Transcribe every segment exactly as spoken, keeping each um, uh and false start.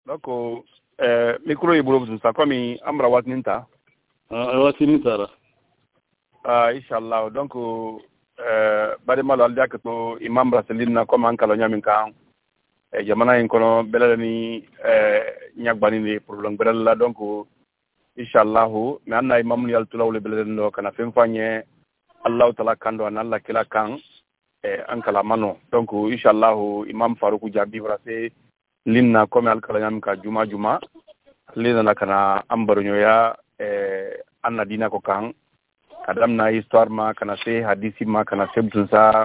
donc euh micro yi bulu sa comme amra watninta ah watninta ra ah inshallah donc euh bari malo aldia ko imam rasulina comme an kala nyamin kan e jamana en kono belani euh nyagbani ni problème belala donc inshallah mi anna imam ni altulaw le belano kana fem fanye allah taala kando an allah kila kan e an kala mano donc inshallah imam faruku jabi brase linna comme al kala nyam ka juma juma lina na kana ambaronyo ya eh anna dina ko kan kadam na histoire ma kana se hadisi ma kana sebtun sa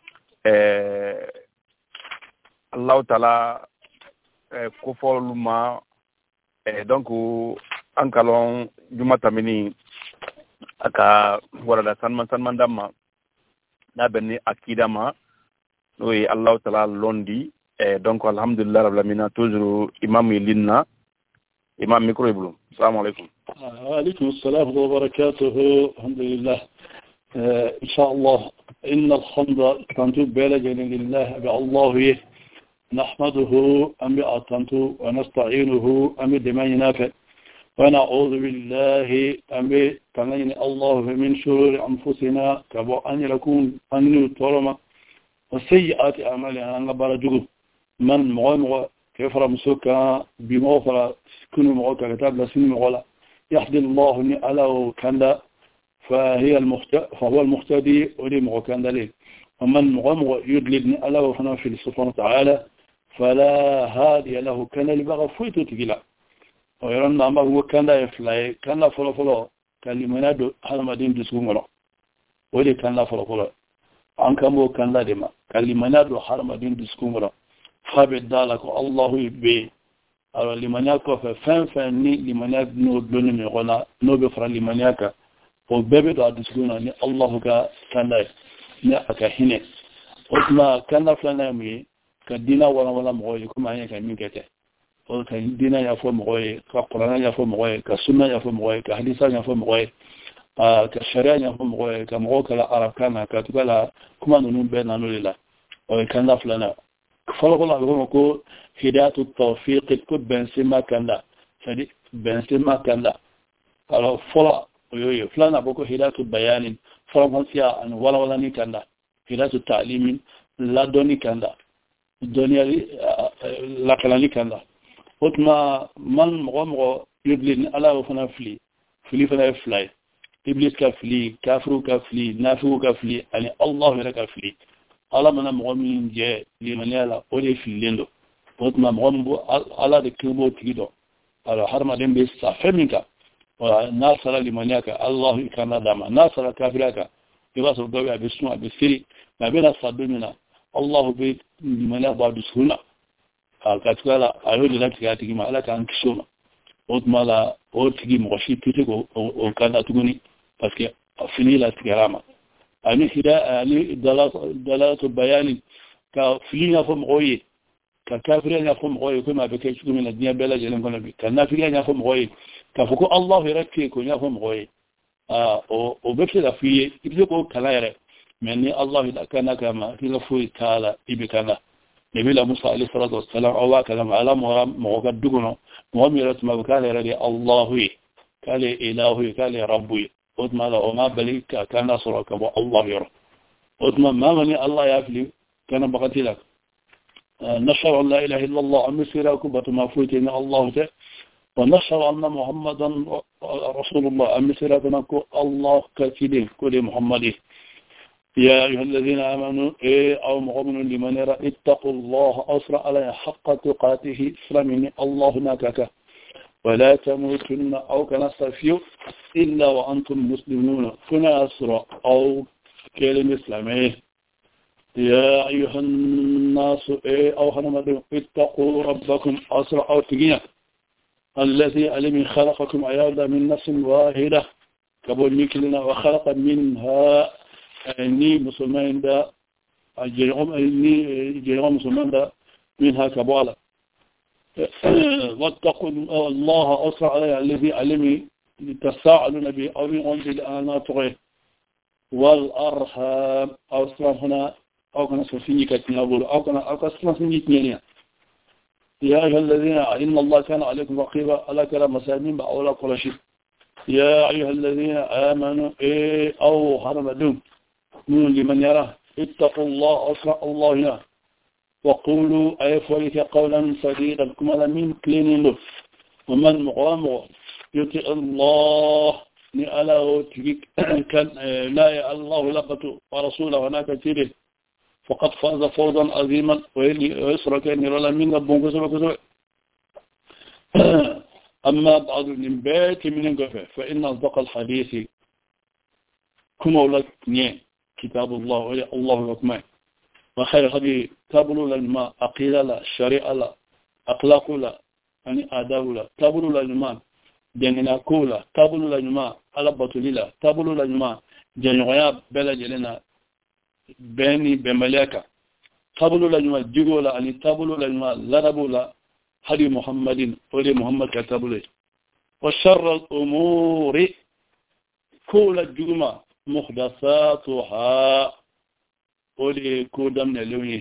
eh allah taala eh ko foluma eh donc an kalon juma tamini aka warada sanman sanman damma na benni akida ma no e allah taala londi eh donc alhamdulillah rabbil alamin toujours imam linna imam micro iblu assalamu alaykum wa alaykum assalam wa barakatuh alhamdulillah ان شاء الله ان الحمد كنت بلغ لله بالله نحمده ام بأطنته ونستعينه ام بمن نافع ونعوذ بالله ام بتنين الله من شرور انفسنا كبو ان يكون ان يطرم وسيئات اعمالنا نبرجو من مغمغ كيف رمسوكا بمغفرة كنوا مغوكا كتاب لسنين مغولا يحدي الله على كندا فهي المخت... فهو المختدي ولي مغوكا ليه ومن مغمغ يدلدني على وفنا في سبحانه وتعالى فلا هادي له كان لبغى فويتو تقلا ويرون نعمه هو كان لا يفلاي كان لا فلو فلو كان لمنادو هذا مدين دسومرا ولي كان لا فلو فلو عنكمو كان لا ديما كان لمنادو هذا مدين دسومرا خابت دالك الله يبي على لمناك ففن فني لمناك نو دون ميغونا نو بفر لمناك وبيبي دو ادسكونا ني الله كان لا نياك هنا وما كان فلان مي كدينا ولا ولا مغوي كما هي كان ميكته او كان دينا يفو مغوي كقران يفو مغوي كسنه يفو مغوي كحديث يفو مغوي ا كشريعه يفو مغوي كمغوك لا عرب كان كتبلا كما نون بيننا لله او كان فلان فلقوا الله بكم هداية التوفيق كل بنسمة كان لا فدي بنسمة كان لا قالوا فلا يوي فلان بكو هداية البيان فلا منسيا أن ولا ولا ني كان لا هداية التعليم لا دوني كان لا الدنيا لا كلامي كان لا وتما من مغمغ يبلين على وفنا فلي فلي فنا فلاي إبليس كفلي كافر كفلي نافع كفلي يعني الله لك كفلي ala mana mɔgɔmin je limaniya la o de fililen don o tuma mɔgɔ min bɔ ala de kiri b'o tigi dɔn alors hadamaden bɛ sa fɛn min kan n'a sara limaniya kan alahu i kan d'a ma n'a sara kafiriya kan i b'a sɔrɔ dɔw bɛ a bɛ sun a bɛ seri nka a bɛna sa don min na alahu bɛ limaniya bɔ a dusukun na a ka tugu la a y'o de latigɛ a tigi ma ala k'an kisi o ma o tuma la o tigi mɔgɔ si tɛ se k'o kan da tuguni parce que fini latigɛra a ma ani hida ani dalatu bayani ka filina fo moye ka kafira nya fo moye ko ma be ke chukumi na dinya bela jelen kono bi ka nafila nya fo moye ka fuko allah yakki ko nya fo moye ah o o be la fiye ibse ko kala yare menni allah da kana kama kila fu taala ibikana nabi la musa alayhi salatu wassalam awa kalam ala mo ga dugono mo mi rat ma kala yare allah kale ilahu kale rabbi وما لا وما بليك كان نصرك الله يرى وما ما من الله يفلي كان بقتي لك نشر أن لا إله إلا الله أم سيراكم بما فوتنا الله تعالى ونشر أن محمدا رسول الله أم سيراكم الله كثيرين كل محمد يا أيها الذين آمنوا إيه أو مؤمن لمن يرى اتقوا الله أسرع على حق تقاته إسلامين الله ناكك ولا تموتن أو كنستفيو إلا وأنتم مسلمون كنا أسرع أو كلمة إسلامية يا أيها الناس إيه أو خنمدون اتقوا ربكم أسرع أو تقينا الذي علم خلقكم عيادا من نفس واحدة كبول ميكلنا وخلق منها أني مسلمين دا جيرهم أني جيرهم مسلمين دا منها كبوالا واتقوا الله أسرع عليه الذي علمي تساءلون به أو من أنزل أنا تغير والأرحام أو سلام هنا أو كنا سفيني كتنابول أو كنا أو كنا سفيني كتنينيا يا أيها الذين إن الله كان عليكم رقيبا ألا كلام مسامين بأولا قرشي يا أيها الذين آمنوا إيه أو حرم دوم من لمن يراه اتقوا الله أسرع الله هنا وقولوا أيفولك قولا سديدا كما من كلين له ومن مقام يطيع الله نأله تجيك كان لا يا الله لقته ورسوله هناك تيره فقد فاز فوزا عظيما ويسرك أن يرى من ربهم كسبة كسبة أما بعض من بيت من القفة فإن أصدق الحديث كما أولاد كتاب الله ويا الله وكما وخير هذه تابلوا للماء أقيل لا شريعة لا أخلاق لا يعني آداب لا تابلوا للماء جننا كولا تابلوا للماء على بطليلا تابلوا للماء جنويا بلا جلنا بني بملاكا تابلوا للماء جيغولا يعني تابلوا للماء لربولا هدي محمد ولي محمد كتابله وشر الأمور كل الجمعة محدثاتها ولي كودم نلوني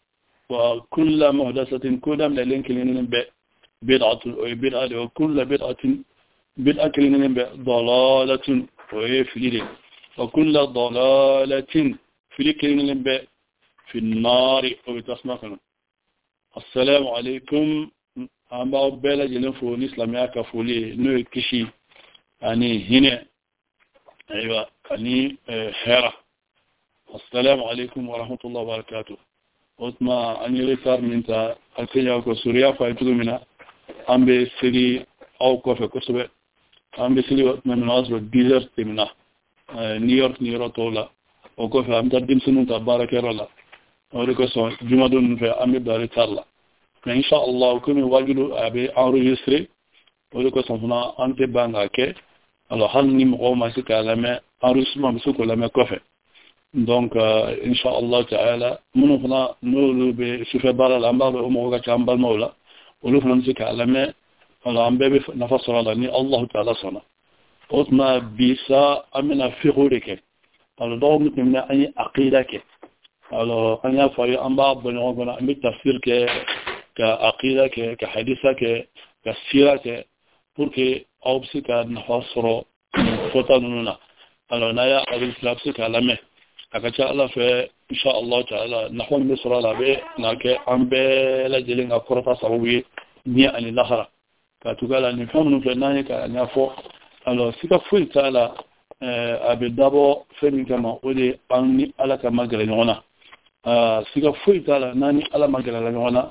وكل محدثة كودم نلين كلين بدعة بدعة وكل بدعة بدعة كلين ضلالة ويفليل وكل ضلالة في كلين في النار وبتسمعنا السلام عليكم أما بلا جنفو الإسلام يكفولي نو كشي يعني هنا أيوة يعني خيرة السلام عليكم ورحمة الله وبركاته وطما أني ريتار من تا الكيا وكسوريا فايتو منها أم بسري أو كوفي كسبة أم بسري وطما من عصر ديزرت منها نيويورك نيويورك تولا وكوفي أم تدين سنون تبارك الله وركسون جمعون في أمي داري تارلا mais inchallah comme wajulu abe enregistré وركسون هنا أنت بانغاكي alors hal ni mo ma sika la me enregistrement suko la me kofe donc euh, inshallah taala munu fana no be sufa bala la mba o mo ga chambal mawla o lu fana sika la me ala ambe be nafasara la ni allah taala sana otma bisa amina fiqurike alors donc ni ani aqidake alors anya fayi amba bono gona ambi tafsir ke ka aqidake ka hadithake ka sirake pour que أوبسك نحصره فتنونا على نيا أبي سلابسك على مه أكتر الله في إن شاء الله تعالى نحو مصر على به ناك عم بلجلين أقرطة صوبي نيا أن الآخرة كتقول أن نفهم نفلنا كأن يفوق على سك فل تعالى أبي دابو فين كما ودي أني على كما قلنا سك فل تعالى ناني على ما قلنا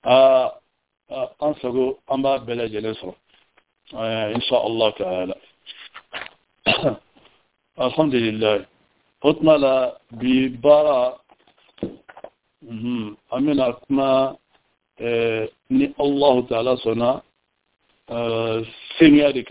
أنسقو أما بلجلين صر إن شاء الله تعالى الحمد لله أطمل ببارا أمين أكما ني الله تعالى صنع سميارك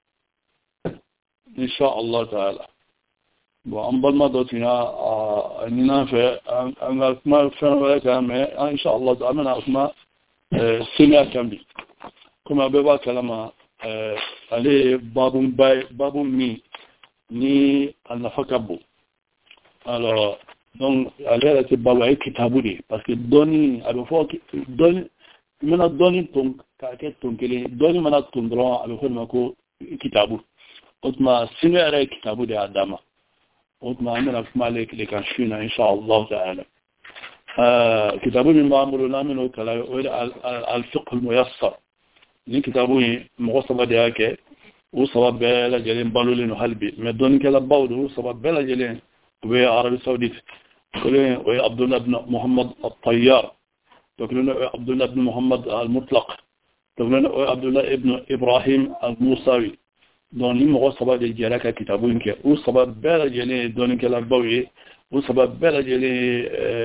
إن شاء الله تعالى وأنبال ما دوتنا أننا في أنا أكما فنولك إن شاء الله تعالى أمين أكما سميارك بي كما ببا كلمة عليه باب باي باب مي ni alnafakabu alors donc aller à babaye kitabudi parce que doni abo fo doni mana doni ton ka ke ton kele doni mana ton droit abo fo mako kitabu otma sinere kitabu de adama otma amena malik le kan shina insha Allah ta'ala euh kitabu min ma'muluna min kala al fiqh al muyassar ni kitabu mughasaba de yake وصواب بلا جلين بالولين وحلبي مدون كلا باود وصواب بلا جلين وعربي السعودية كلين وعبد الله بن محمد الطيار تقولون عبد الله بن محمد المطلق تقولون عبد الله ابن إبراهيم الموسوي دوني مغصبة الجلاك كتابون كه وصواب بلا جلين دون كلا باوي وصواب بلا جلين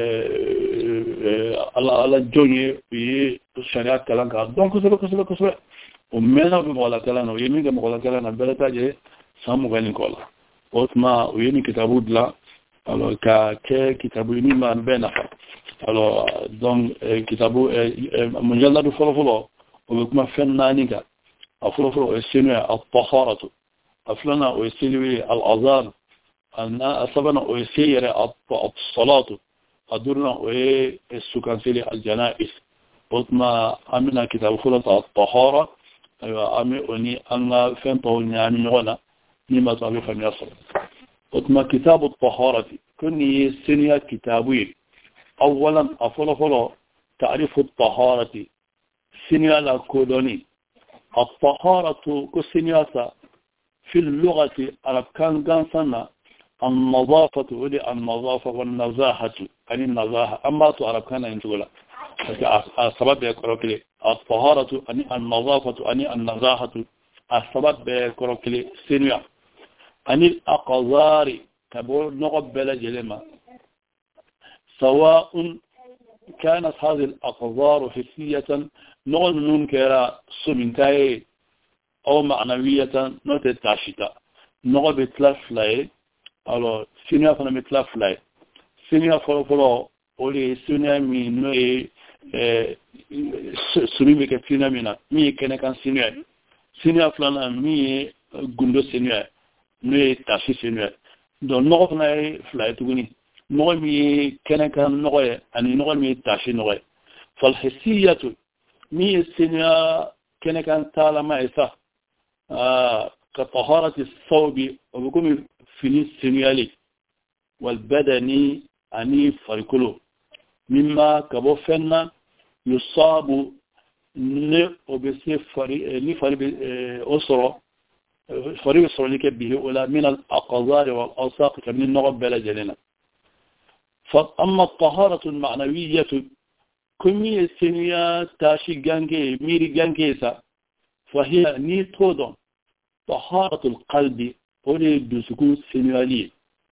الله الله جوني في الشريعة كلام كذا دون كسبة كسبة كسبة ومنا بمقولة كلام ويمين بمقولة كلام بلتا جي سامو غني كولا وثما ويمين كتابو دلا alors ka ke kitabu ni man benafa alors donc kitabu mujalladu folo folo o kuma fennani ka afolo folo sinu at-taharatu aflana o sinu al-azan ana asabana o sinu at-salatu adurna o sukansili al-janaiz وما أمنا كتاب خلطة الطهارة أيوة أمي أني أنا فين طولني أمي ولا نما طبيخ من يصل وما كتاب الطهارة كني سنيا كتابين أولا أفضل فلو تعريف الطهارة سنيا لا كودوني الطهارة كسنياسة في اللغة عرب كان قانسنا النظافة ولي النظافة والنزاهة يعني النزاهة أما تعرف كان ينتقل السبب يقرأ لي الطهارة يعني النظافة يعني النزاهة السبب يقرأ لي سنيا يعني الأقذار كبول نقبل جلما سواء كانت هذه الأقذار حسية نقل ننكر سمنتاي أو معنوية نتتعشتا نقل بتلاف لاي alors senior fana metla fly senior folo folo oli senior mi no e sumi me ke senior mi na mi kene kan senior senior flana mi gundo senior no e tashi senior don no fana fly tuguni no mi kene kan no e ani no mi tashi no e fal hissiyatu mi senior kene kan tala ma isa ah ka taharati الثوب وبكم فيني السنيالي والبدني أني فريكلو مما كبو فنا يصاب نبسي فري نفري أسرة فري أسرة لك به ولا من الأقذار والأوساق كمن النغب بلا جلنا فأما الطهارة المعنوية كمية السنيا تاشي جانجي ميري جانجيسا فهي نيتودون طهارة القلب ولي دسكون سنوالي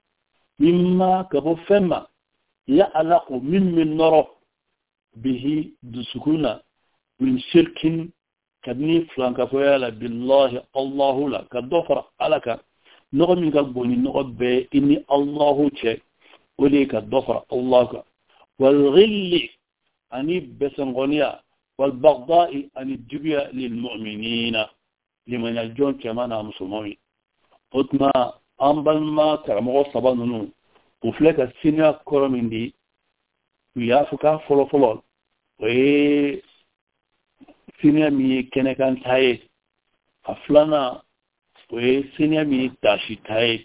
مما كبو فما يعلق من من نرى به دسكونا من شرك كبني فلان كفويالا بالله الله لا كدفر عليك نغم من قبوني نغب إني الله تشي ولي كدفر الله والغل أني بسنغنيا والبغضاء أن الجبية للمؤمنين لمن الجون كمان مسلمين otma ambalma karamo sabanunu ufleka sinya koromindi yafuka folo folo we sinya mi kenekan taye aflana we sinya mi tashi taye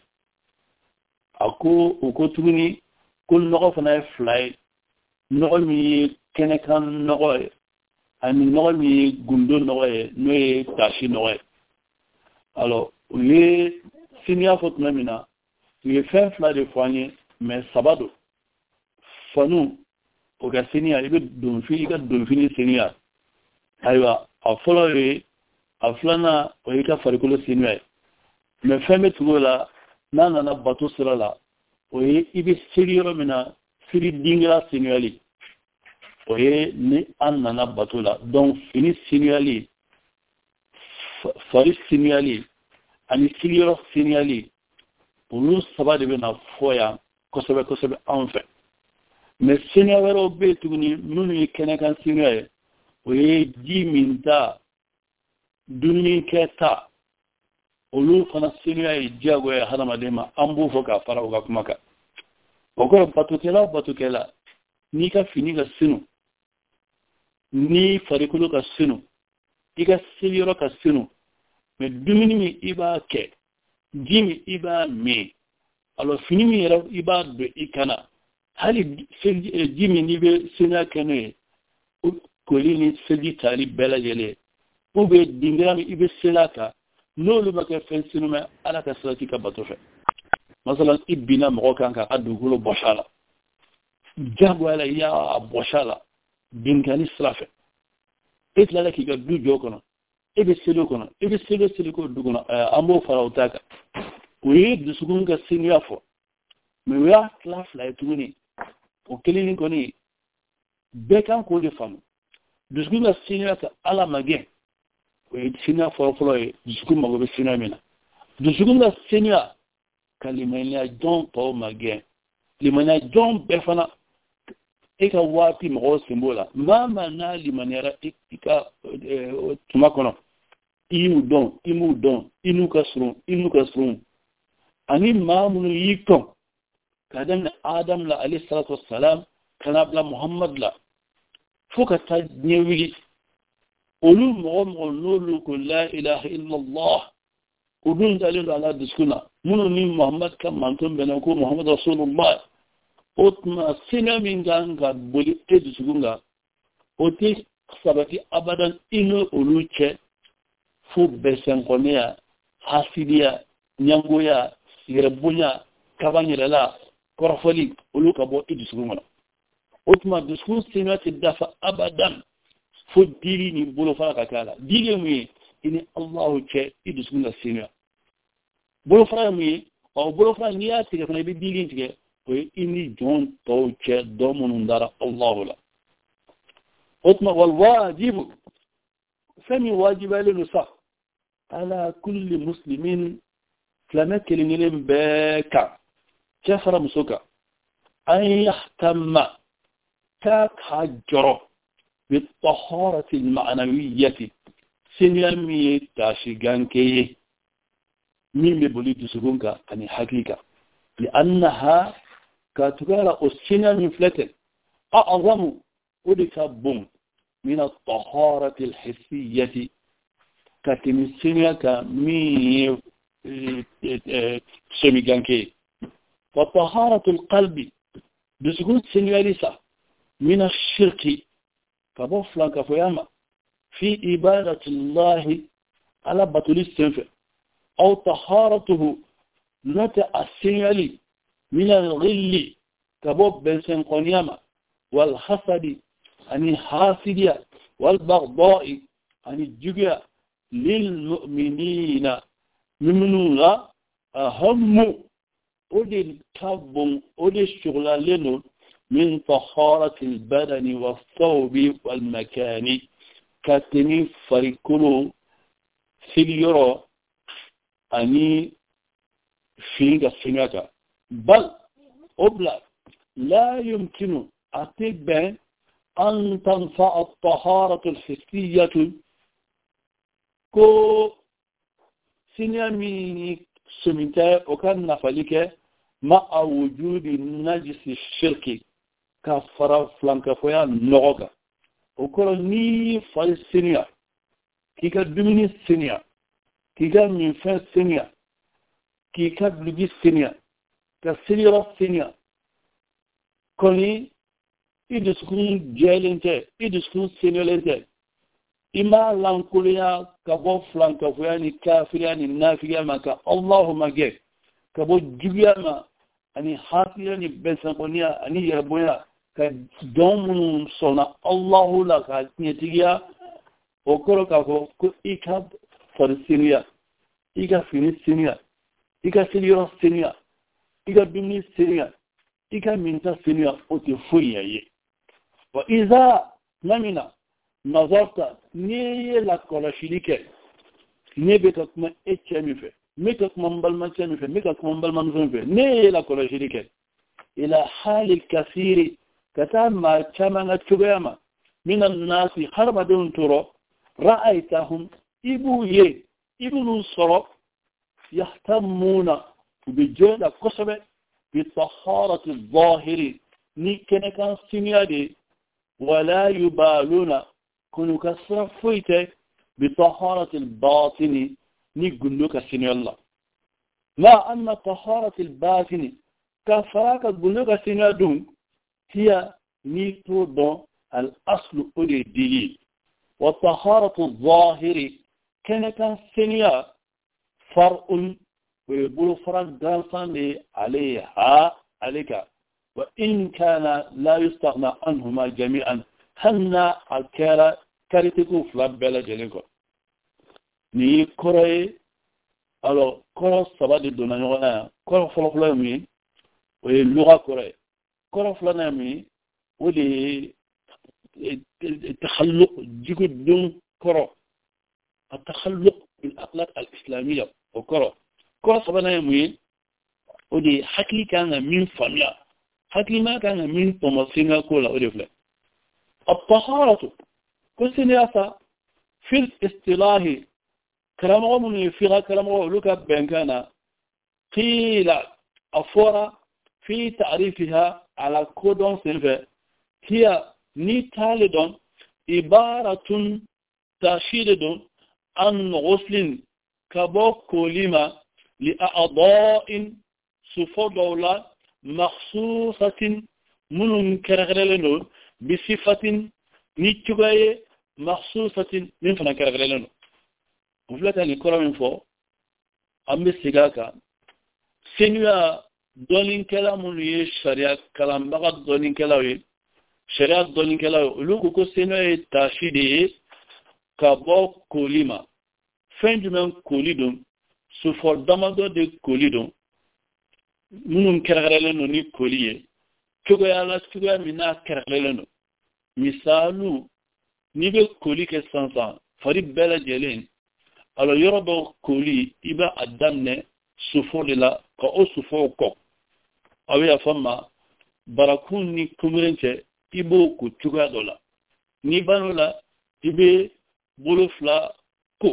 aku ukotuni kul nogo fana fly nogo mi kenekan nogo ani nogo mi gundo nogo no tashi nogo alors we sinia fot namina we fin fla de foigné mais sabado fanu o ga sinia ibe dum fi ga dum fi sinia aywa a followe a flana o ka farikulo sinia mais fin metugola nana na bato sirala o ibe sirio mina siri dingra siniali o ni anna na batola donc fini siniali faris siniali ani siliro signali ulu sabade bena foya kosobe kosobe anfe mais signalo be tugni nuni kenekan signale oye di minta dunni keta ulu fana signale jago ya hadama dema ambu foka fara uga kumaka oko batukela batukela ni ka fini ga sinu ni farikulu ka sinu ika siliro ka sinu mais dumini mi iba ke jimi iba me alors fini mi era iba de ikana hali jimi ni be sina kene kolini sedi tali bela jele ou be dingrami ibe selaka lolu baka fensinu me ala ka salati ka batofe masalan ibina mo kanka adugulo boshala jagwala ya boshala binkani slafe etla la ki ga du jokono ebe selo kono ebe selo selo ko dugono ambo farawtaka we dusugunga sinya fo me we a class la tuni o kelini koni bekan ko de fam dusugunga sinya ta ala mage we sinya fo fo e dusugunga go be sinya mina dusugunga sinya kalimanya don to mage limanya don befana eka wati mo simbola mama na limanyara ika tumakono imu don imu don inu kasrun inu kasrun ani mamunu yikon kadan adam la alayhi salatu wassalam kana bla muhammad la فوق تنيوي أولو مغمغ نولو لا إله إلا الله ودون دليل على دسكنا منو من محمد كم منتم بنكو محمد رسول الله أتما سنة من جانغا بولي تدسكنا أتي سبتي أبدا إنو أولوچه فوق بسنقونيا حاسديا نيانغويا يربونيا كبانيرلا كورفولي أولو كبو تدسكنا أتما دسكون سنة الدفع أبدا فوق ديري نبولو فرقا كالا ديري مي إني الله چه تدسكنا سنة bolo fara mi o bolo fara ni ya tige fana bi digin tige ko ini jon to che do munundara Allah la utma wal wajib sami wajiba lil sa ala kulli muslimin flamak linim baka kafara musuka ay yahtamma ka hajro بالطهارة المعنوية سنيامي تاشيغانكي من بولي تسرونكا أني حقيقة لأنها كاتغارا أسكنا من فلتن أعظم ودكابون من الطهارة الحسية كاتمسينيا كمي سميغانكي وطهارة القلب بسكون سنياليسا من الشرك كبوفلا كفياما في إبادة الله على بطل السنفر أو طهارته نتا السنيالي من الغل كبوب بنسن قنياما والحسد عن الحاسدية والبغضاء عن الجبية للمؤمنين ممنوغا أهم أولي الكابون أولي الشغلالين من طهارة البدن والثوب والمكان كاتني فريكولو سيليورو أني فينغا سيناكا بل أبلا لا يمكن أتبع أن تنفع الطهارة الحسية كو سينامي سمنتا وكان نفلك مع وجود النجس الشركي كفر فلانكا فويا نوغا وكل ني فالسينيا كيكا دوميني السينيا كيكا من فين السينيا كيكا بلغي السينيا كسيرا السينيا كوني إدسكون جيلنتي إدسكون سينيولنتي إما لانكوليا كبو فلانكا فويا ني كافريا ني نافيا مكا اللهم جي كبو جبياما أني حافيا ني بنسانقونيا أني يربويا كدوم صنع الله لك نتيجة وكرو كاكو كو إيكاب فرسينيا إيكا فيني سينيا إيكا سيليورا سينيا إيكا بني سينيا إيكا منتا سينيا أتفويا يه وإذا نمنا نظرت نيه لكولاشيليك نبتك ما إتشامي في ميكك منبالمان شامي في ميكك منبالمان زون في نيه لكولاشيليك إلى حال الكثير كتاب ما كمان تبيما من الناس حرب دون ترى رأيتهم إبويه ابن الصرف يهتمون بجهد قصبة بطهارة الظاهر نيكن كان سنيادي ولا يبالون كنوا كسرفويت بطهارة الباطن نيقلوك سني الله لا أن طهارة الباطن كفراك قلوك سنيادون هي نيتو دون الأصل أولي الدليل وطهارة الظاهر كان كان سنيا فرق ويقول فرق دانسان عليها عليك وإن كان لا يستغنى عنهما جميعا هنا الكارة كارتكو فلابلا جنكو ني كوري ألو كورو سبادي دونا نغانا كورو فلو فلو يمي ويلغا كوري كورو فلو نمي ولي التخلق جيكو دون كورو التخلق بالأخلاق الإسلامية وكرة كرة صبنا يمين ودي حكي كان من فميا حكي ما كان من طمسينا كولا ودي فلا الطهارة كل سنياسة في الاصطلاح كلام غمني فيها كلام غلوك بينكنا قيل أفورا في تعريفها على كودون سنفة هي نيتالدون عبارة تشيد عن غسل كبو كوليما لأعضاء سفضولا مخصوصة من كرغللنو بصفة نيتشوغاي مخصوصة من فنا كرغللنو وفلتا نكرا من فو أمي سيغاكا سنوى دونين كلام من شريعة كلام بغا دونين كلاوي شريعة دونين كلاوي ولوكو كو سنوى تاشيدي كابو كوليما فين جمعن كوليدون سفر دمدو دي كوليدون منهم كرغللنو ني كوليه كوغا يالا كوغا منا كرغللنو مثالو نيبه كولي كسانسان فريق بلا جلين على يربو كولي إبا أدامنا سفور للا كأو سفور كو أويا فما باراكون ني كومرنشي إبو كتوغا دولا نيبانو لا إبي بولوفلا كو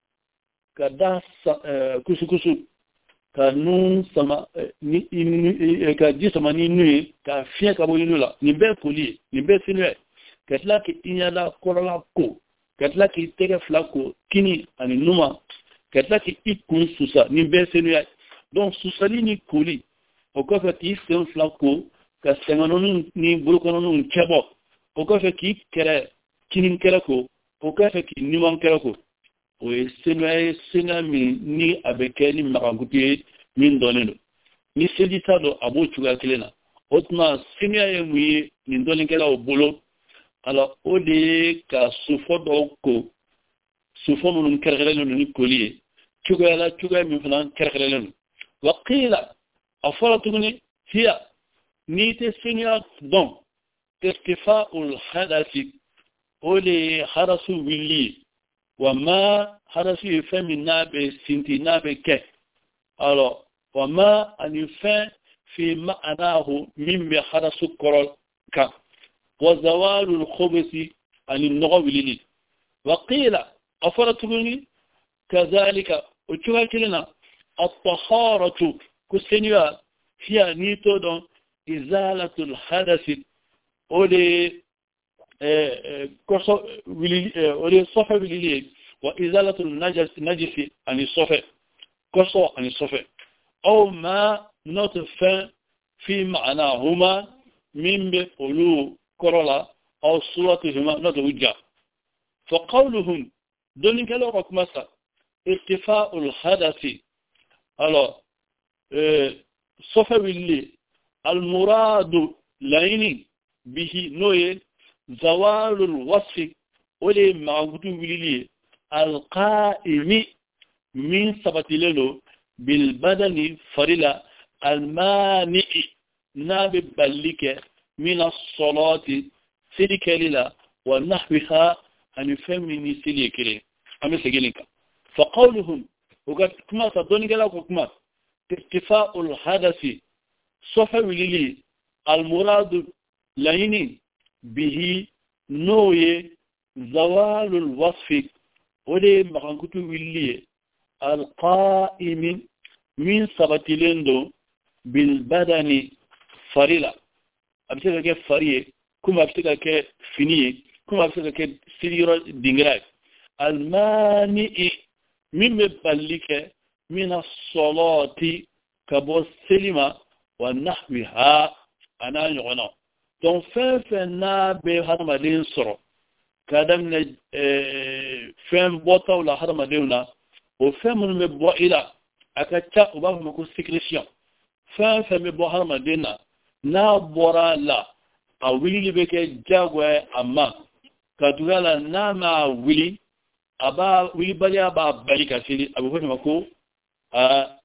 كدا كوسو كوسو كنون سما ني كجي سما ني نوي كافيا كابو ينولا نيبه كولي نيبه سينوي كتلا كي إنيالا كولا كو katla ki tege flako kini ani numa katla ki ikun susa ni besenu ya donc susali ni kuli okofa ki sen flako ka senganonu ni bulkono kebo okofa ki kere kinin kerako okofa ki niman kerako o senu ay senami ni abekeni makanguti min doneno ni sedita do abo chuga kelena otma senu ay mu ni dolen kela o bolo alors au lieu que souffre donc souffre mon carreleno ni collier tu vois là tu vois min flan carreleno wa qila afaratuni hiya nite sinya donc istifa'ul hadathi au lieu harasu willi wa ma harasu femina be sintina be ke alors wa ma an yufa fi ma'anahu min bi harasu korol ka وزوال الخبث عن النغو للي وقيل أفرتني كذلك وتوكلنا الطهارة كسنوا هي نيتو دون إزالة الحدث ولي كسو ولي صفة للي وإزالة النجس نجس عن الصفة كسو عن الصفة أو ما نطفى في معناهما من بقلوب كورولا أو صورتهما ندوجا فقولهم دون كلام ركمسا ارتفاع الحدث على صفة اللي المراد لين به نوي زوال الوصف ولي معبود اللي القائم من ثبت له بالبدن فرلا المانع نابب بلك من الصلاة سلك للا ونحوها أن يفهمني سلك لي أمي سجلك فقولهم وقد كما تدوني قال كما ارتفاع الحدث صفة للي المراد لين به نوي زوال الوصف ولي مغنكتو اللي القائم من ثبت لندو بالبدن فرلا abisaka ke fariye kuma abisaka ke finiye kuma abisaka ke siriro dingrai almani mimma ballike min as-salati kabo selima wa nahwiha ana yona don fa fa na be harmadin soro kadam ne fem bota wala harmadina o fem me bo ila akacha uba ko sécrétion fa fa me bo harmadina na bora la a wili beke jagwe amma kadugala na ma wili aba wili bali aba bali kasiri abu fa mako a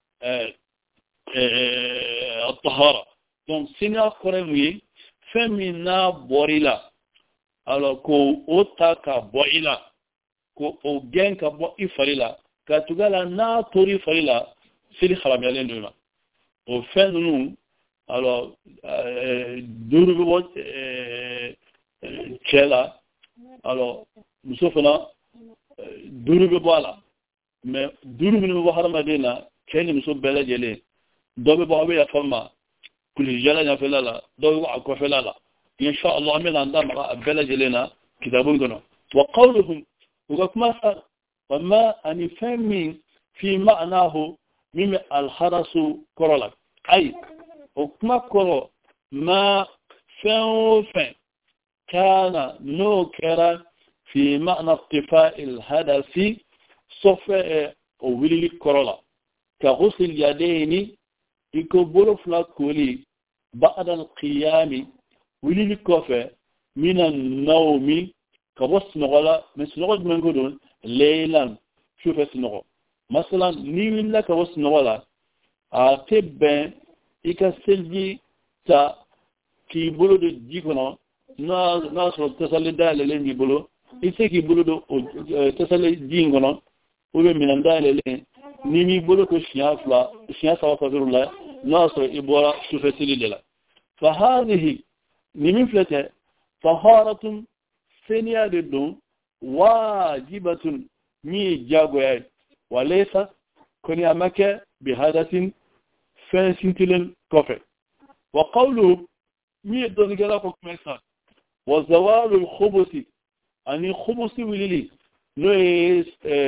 euh الطهارة donc sina koremui femina borila alors ko otaka boila ko ogenka bo ifarila katugala na tori farila sili khalam yalen duma o fenu alors duru bo chela alors musofana duru bo bala mais duru bo harama dina kene muso bela jele dobe bo be ya forma kuli jala ya felala do wa ko felala insha Allah amena ndam bela jelena كتابون كنا وقولهم وكما وما أن يفهم في معناه مما الحرس كرولا أي وكما كرو ما فين فين كان نوكرا في معنى ارتفاع الحدث صفاء وولي كرولا كغسل اليدين يكبر فلاكولي بعد القيام ولي كوفة من النوم كبس نغلا من سنغل من قدون ليلا شوف سنغل مثلا نيم لك كبس نغلا أتبع إكسلجي تا كي بلو دو جيكونا ناس رو تسالي دالة لين بلو إسي كي بلو دو تسالي جيكونا وبين من دالة لين نيمي بلو كو شيان فلا شيان سوا فضل الله ناس رو إبورا شوف سيلي للا فهذه نيمي فلته طهارة سنيا دون واجبة مي جاغوي وليس كوني مكة بحدث فاسنتلن كفر وقوله مي دون كذا كمثال وزوال الخبث أني خبث ولي نويس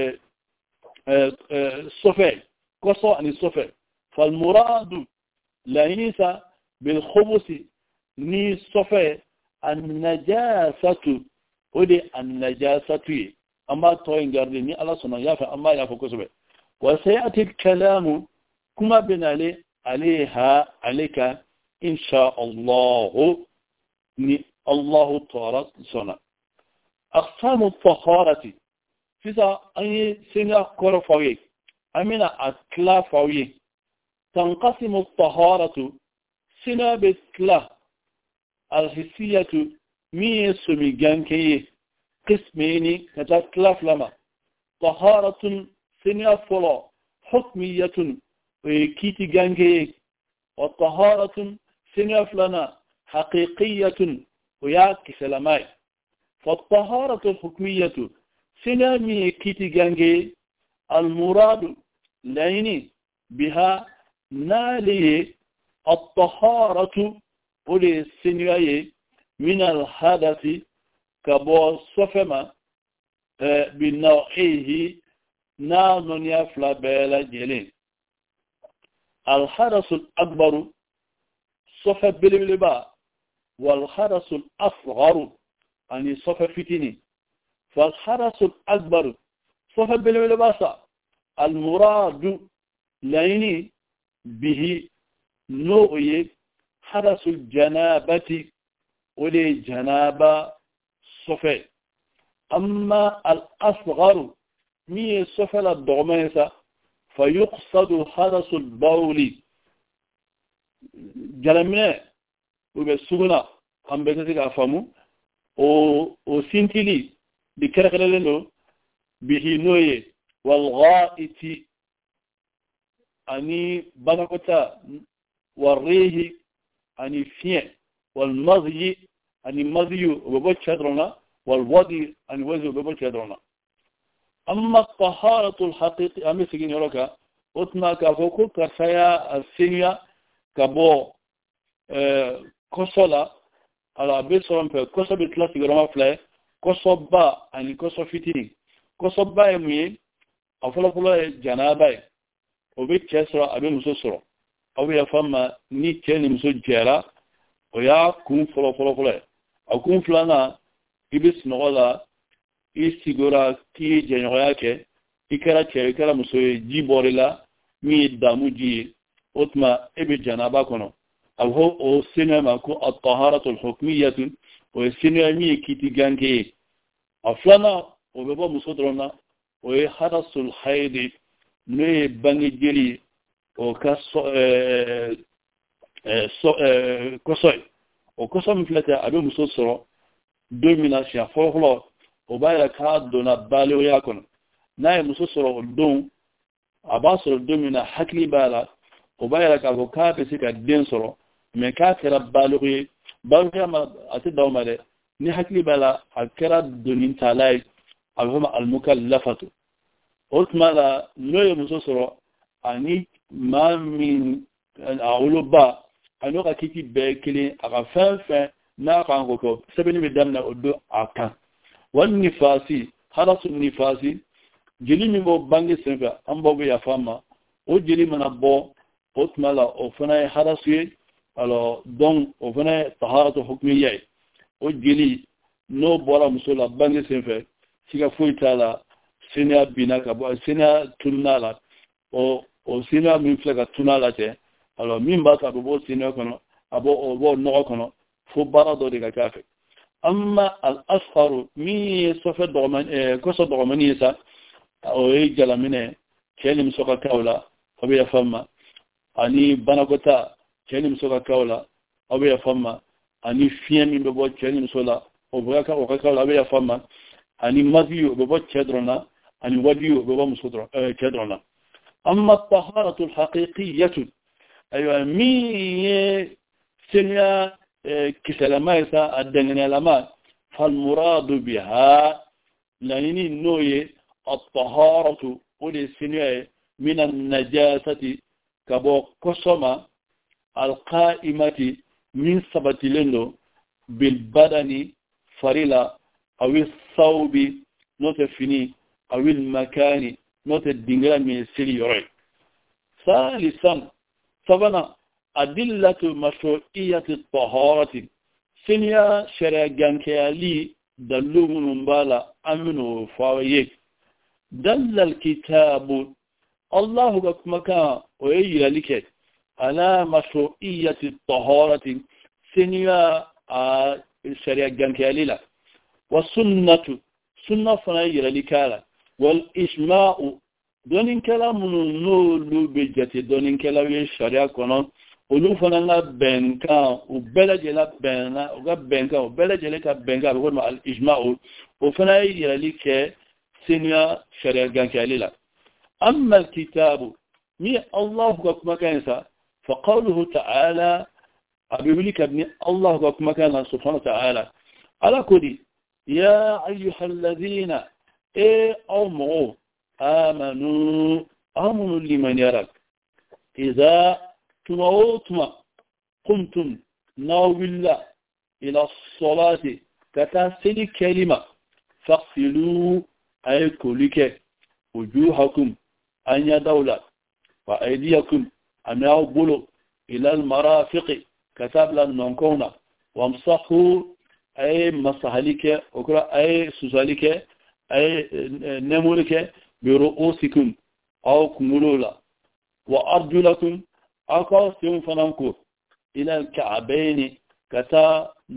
صفر قصة عن الصفر فالمراد ليس بالخبث ني صفر النجاسة ودي النجاسة أما توين قردني الله سنة يافا أما يافا كسبه وسيأتي الكلام كما بنالي عليها عليك إن شاء الله ني الله تعالى سنة أقسام الطهارة فإذا أي سنة كورفوي أمنا أكلا فوي تنقسم الطهارة سنة بكلا الحسية مية سمي جانكي قسمين كتكلاف لما طهارة سنة فلا حكمية وكيتي جانكي والطهارة سنة فلنا حقيقية وياكي سلاماي فالطهارة الحكمية سنة مية كيتي جانكي المراد ليني بها نالي الطهارة ولي سنوية من الحدث كبو صفما بنوعيه نانون يفلا بلا جلين الحدث الأكبر صفا بلبلبا والحدث الأصغر يعني صفا فتني فالحدث الأكبر صفا بلبلبا المراد ليني به نوعيه حدث الجنابة ولي جنابة صفي أما الأصغر مي صفل الضغميسة فيقصد حدث البول جلمنا وبسونا أم بتتك أفهمو وسنتلي بكرك لنو به نوي والغائط أني بغكتا والريه أني فين والمضي أني مضي وببوت شادرنا والوضي أني وزي وببوت شادرنا أما الطهارة الحقيقية أمي سيكين يروكا أتنا كفوكو كفايا السينيا كبو كسولا على بيسورم في كسو بيتلاسي غرما فلاي كسو با أني كسو فيتيني كسو با يمي أفلا فلا جنابي وبيت كسرا أبي مسوسرا أو يفهم ني كني مسجرا ويا كون فلو فلو فلو أو كون فلانا يبس نقولا يسيغورا كي جنوياك يكرا تشيكرا مسوي جي بوريلا مي دامو جي أتما إبي جنابا كنو أو هو أو سينما كو الطهارة الحكمية وسينما مي كيتي جانكي أفلانا وبابا مسودرنا ويحرص الحيد ني بانجي جيلي وكسو كسوي وكسو مفلتا أبي مسوسرو دوميناشيا فوخلو وبايلا كاد دونا بالو ياكون ناي مسوسرو دون أباصر دومينا حكلي بالا وبايلا كاكو كابسي كدين سرو مكاكرا بالوغي بالوغي ما أتداو مالي ني حكلي بالا أكرا دونين تالاي أبهما المكلفة قلت مالا نوي مسوسرو أني ما من أقول با أنا كتير بكلي أغفل فن ناقان كوكو سبني بدمنا أدو أكان والنفاسي حدث النفاسي جلي من بو بانجي سنفا أمبو بيا فاما او جلي من أبو أتملا أو فناي حدثي على دون أو فناي طهارة حكمية او جلي no bora musola bangi senfe sika fuitala sina binaka bo sina tunala o o sina min flega tunala te alors min ba ka bo sina kono abo o bo no kono fu bara do de kafe amma al asghar mi safa doman e ko so domani sa o e jala mine kelim soka kawla obe ya famma ani banakota kelim soka kawla obe ya famma ani fiemi be bo kelim sola وبركة وكذا لا بيا فما أني مذيو ببوت كدرنا أني وديو ببوم صدر كدرنا أما الطهارة الحقيقية أيوة مي سنيا كسلامة الدنيا لما فالمراد بها لأنني نوي الطهارة ولسنيا من النجاسة كبو قسمة القائمة من سبت لنا بالبدن فريلا أو الصوب نوت فيني أو المكان نوت الدنيا من السليوري ثالثا سبنا أدلة مشروعية الطهارة سنيا شرعان كيالي دلو من بالا أمنو فاويك دل الكتاب الله كما وإيلا لك على مشروعية الطهارة سنيا الشريعة جانكاليلا والسنة سنة فنايرة لكالا والإجماع دونين كلام نولو بجتي دونين كلام الشريعة كنون ولو فنانا بنكا وبلج لا بنا وغا بنكا وبلج لك بنكا بقول مع الإجماع وفنايرة لك سنة شريعة جانكاليلا أما الكتاب مي الله كما كان فقوله تعالى أبي لك ابن الله كما كان سبحانه وتعالى على كل يا أيها الذين إيه أمروا آمنوا آمنوا لمن يراك إذا تموتم قمتم ناولا إلى الصلاة كتاسل كلمة فاغسلوا أي كلك وجوهكم أن يدولا وأيديكم أن يقبلوا إلى المرافق كتاب لنكونا وامسحوا أي مسحلك وكرا أي سوسالك أي نمولك برؤوسكم أو كمولولا وأرجلكم أقاسم فننكو إلى الكعبين كتا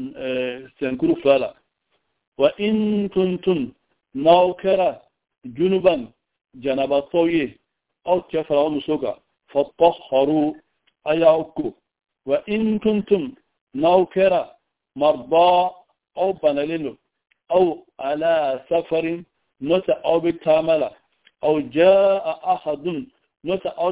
سنكرو فلا وإن كنتم نوكرا جنوبا جنبا طوي أو كفر مسوكا فطهروا أياكو وإن كنتم نوكرا مرضى أو بنالينو أو على سفر نوت أو بالتاملة أو جاء أحد نوت أو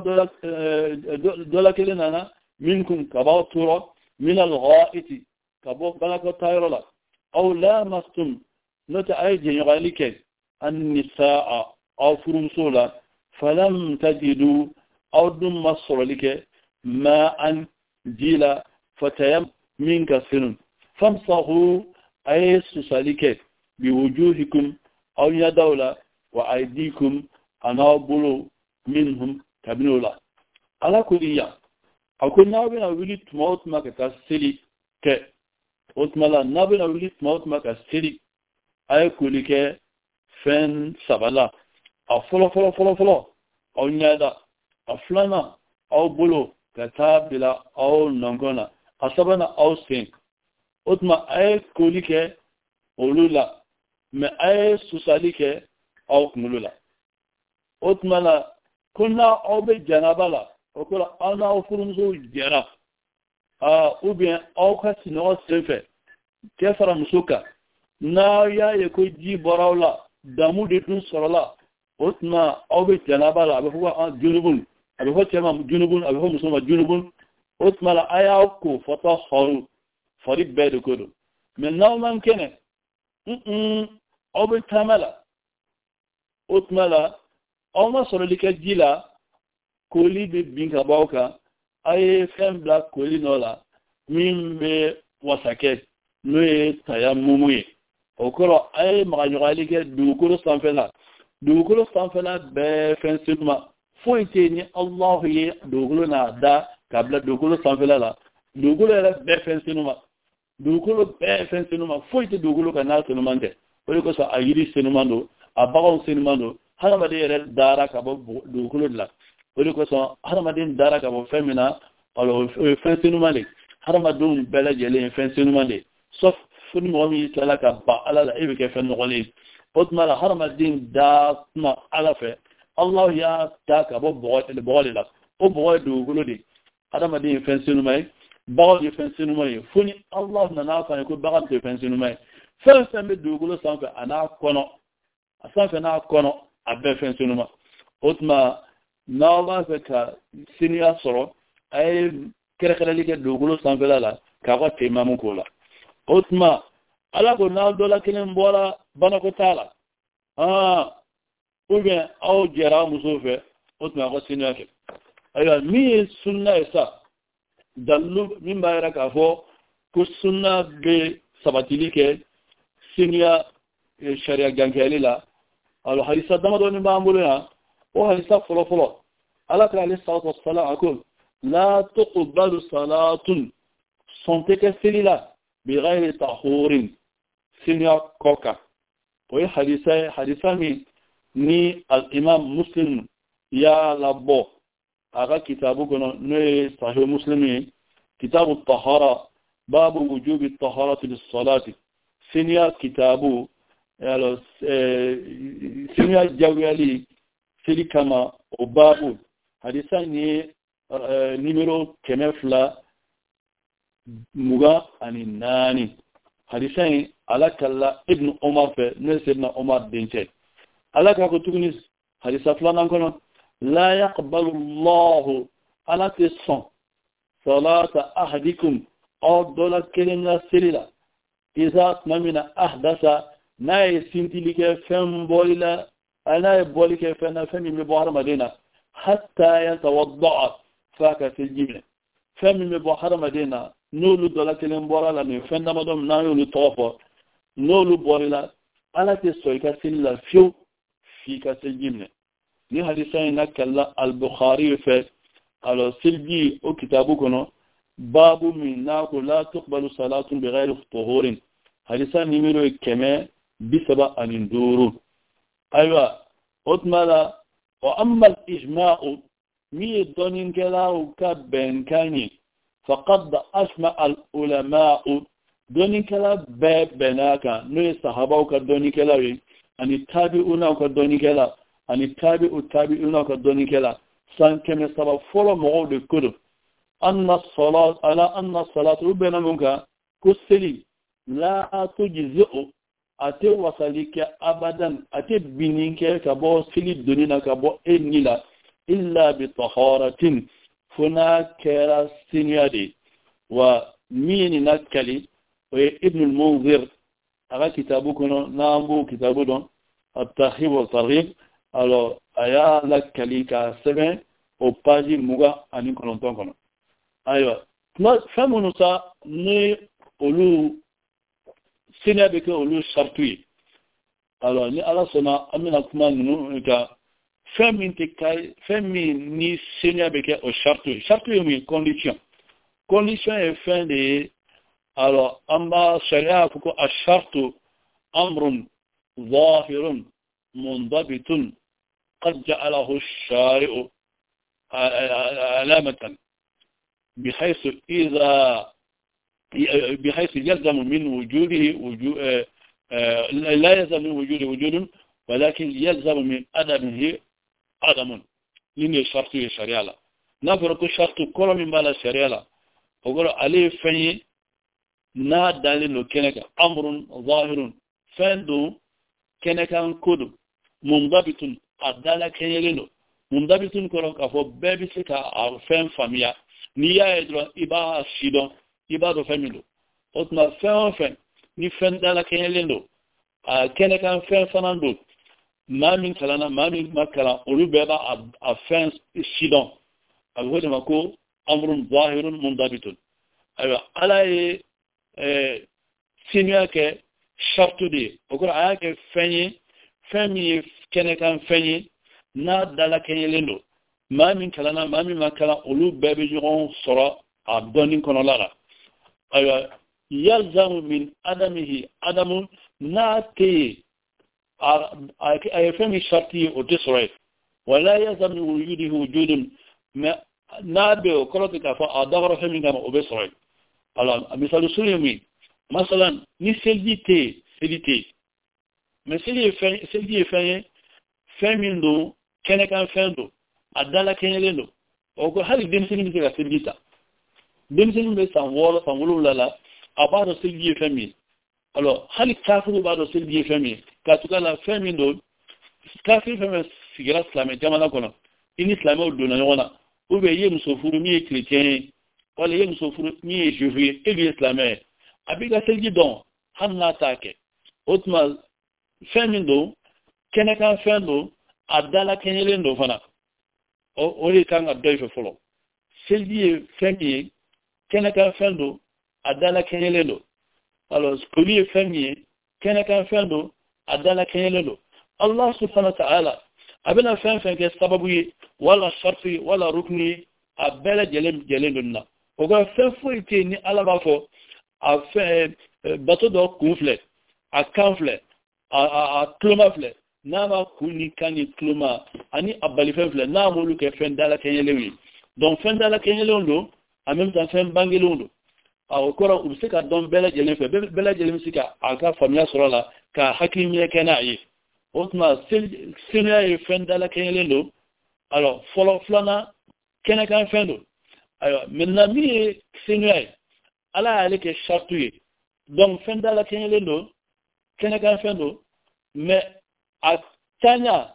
دولك لنا منكم كباطرة من الغائط كبو بلك الطائرة أو لامستم نوت أي جنغالك النساء أو فرمسولا فلم تجدوا أو دم مصر لك ماء جيلا فتيم منك سنون فامسحوا أي سسالك بوجوهكم أو يدولا وأيديكم أنابلوا منهم كبنولا على كل يوم أكون نابنا ولي تموت ما كتسلي ك أتملا نابنا ولي تموت ما كتسلي أي كل ك فن سبلا أفلا فلا فلا فلا أو نيادا أفلانا أو بلو كتابلا أو نغونا أصابنا أو سين أتما أي كل ك أولولا ما أي سوسالي ك أو كملولا أتملا كنا أو بجنابلا وكلا أنا أفرمزو جرا آه أبين أو كسنو سنفة كسر مسوكا نا يا يكوي جي براولا دمو دتون سرلا أتما أو بجنابلا بفوا جنوبون أبفوا تمام جنوبون أبفوا مسلم جنوبون أتما لا أياكو فتحرو فريق بعد كله من نوع من كنه أو بتملا أتما لا أو ما صار لك جيلا koli be binka bauka ay fem black koli nola min be wasake no e tayammumu okoro ay maganyogali ke dugukolo sanfela dugukolo sanfela be fensinuma foite ni Allah ye dugukolo na da kabla dugukolo sanfela la dugukolo era be fensinuma dugukolo be fensinuma foite dugukolo kana sinumande o ko sa ayiri sinumando abagon sinumando harama de era dara ka bo dugukolo la o ko sa harama de dara ka bo femina alo fensinumale harama dum bela jele fensinumande sauf funi mo mi tala ka ba ala la ibe ke fen ngoli otma la harama din da ma ala fe Allah ya ta ka bo bo le bo le la o bo do gulodi harama din fen sinu mai ba di fen sinu mai funi Allah na na fa ko ba ka fen sinu mai fen sen be do gulo san fe ana kono asan fe na kono abe fen sinu ma otma na ba fe ka sinia soro ay kere kere li ke do gulo san fe la la ka ko te mamu ko la otma ala ko na dola kelen bola bana ko tala ah ou bien aw jera musofe otma ko sinna ke aya mi sunna esa dalu min bayra ka fo ko sunna be sabatili ke sinna sharia gankeli la alo hadisa dama do ni bambulo ya o hadisa folo folo ala ka alayhi salatu wassalam akul la tuqbalu salatun sonte ke silila بغير طهور سنيا كوكا وي حديثه حديثه ني الامام مسلم يا لبو اغا كتابو كنو ني صحيح مسلم كتاب الطهارة باب وجوب الطهارة للصلاة سنيا كتابو يعني سنيا جوالي سلي كما وبابو حديثه ني نيميرو كمفلا muga ani nani hadisai alakalla ibn umar fe ne sidna umar dinche alaka ko tugnis hadisa fulana kono la yaqbalu allah ala tisan salata ahadikum aw dola kelina silila iza mamina ahdasa nay sintilike fem boila ana bolike fena femi mi bohar madina hatta yatawadda faka fil jibla femi mi bohar madina nolu dola kelen bora la ni fenda madom na yolu tofo nolu borila ala te soika silla fiu fi ka sejimne ni hadisa ina kala al-bukhari fe alo silbi o kitabu kono babu min na ko la tuqbalu salatun bighayri tuhurin hadisa numero keme bisaba aninduru aywa otmala wa amma al-ijma'u mi donin kala ka benkani فقد أسمع العلماء دوني كلا باب بناكا نوي صحابة وكدوني كلا أن التابعون وكدوني كلا أن التابع التابعون وكدوني كلا سان كم سبب فلو مغول الكتب أن الصلاة على أن الصلاة ربنا منك كسلي لا تجزئ أتي وصليك أبدا أتي بنينك كبو سلي الدنيا كبو إنلا إلا بطهارة فنا كرا سينيادي ومين نكلي وابن المنذر هذا كتابه كنا نامبو كتابه دون الترغيب والترغيب alors aya نكلي كسبع au page muga ani kononton kono aywa ma famunu sa ne olu sinabe ke olu shartui alors ni ala sona amina kuma nunu ka femi te kai femi ni sinabe ke o shartui shartui mi condition condition est fin de alors amba sharia fuko ashartu amrun ظاهر منضبط قد جعله الشارع علامة بحيث إذا بحيث يلزم من وجوده وجود لا يلزم من وجوده وجود ولكن يلزم من عدمه عدم لين الشرط الشريعة لا نفرق الشرط كل من بلا الشريعة لا وقول عليه فني نا دليل كنك أمر ظاهر فندو كنك كود منضبط adala kenyelelo mundabitun koro ka fo bebi sika a fem famia ni ya edro iba sido iba do familo otma fem fem ni fen dala kenyelelo a keneka fem fanando mamin kalana mamin makala olu beba a fem sido alwede mako amrun zahirun mundabitun aywa ala e sinya ke shartu de o ko aya ke fenye femi kene kan fenye na dala kenyelendo mami kalana mami makala olu bebe jogon soro a donin kono lara aya yalzamu min adamihi adamun na te ay femi sharti o desore wala yalzamu wujudihi wujudun ma nabe o kolote ka fa adagara femi ngam o besore ala misalu sulimi masalan ni selite selite mais seli selite fenye femindo kene kan fendo adala kenyelendo o ko hali dem sini bi ka selita dem sini be san wolo san wolo lala abado selite femi alors hali kafu bado selite femi ka tukala femindo kafu femi sigira islam jamana kono ini islam o dona yona o be yem so furu mi chrétien wala yem so furu mi juif e bi islamé abiga selite don hanna take otma femindo kene kan fendo adala kenyelendo fana o ori kan adoi fo folo seldi femi kene kan fendo adala kenyelendo alors skoli femi kene kan fendo adala kenyelendo Allah subhanahu wa ta'ala abena fen fen ke sababu wala sharti wala rukni abela jelem jelendo na o ga fen fo ite ni ala ba fo a fe bato do kunfle a kanfle a a klomafle nama kuni kani kluma ani abali fenfle na molu ke fen dala kenyelewi donc fen dala kenyelondo en même temps fen bangelondo a okora ubsika don bela jelen fe bela jelen sika aka famia sorola ka hakimi kana yi otma sinya e fen dala kenyelendo alors folo flana kena kan fendo ayo maintenant mi sinya ala aleke shartu donc fen dala kenyelendo kena kan fendo mais atanya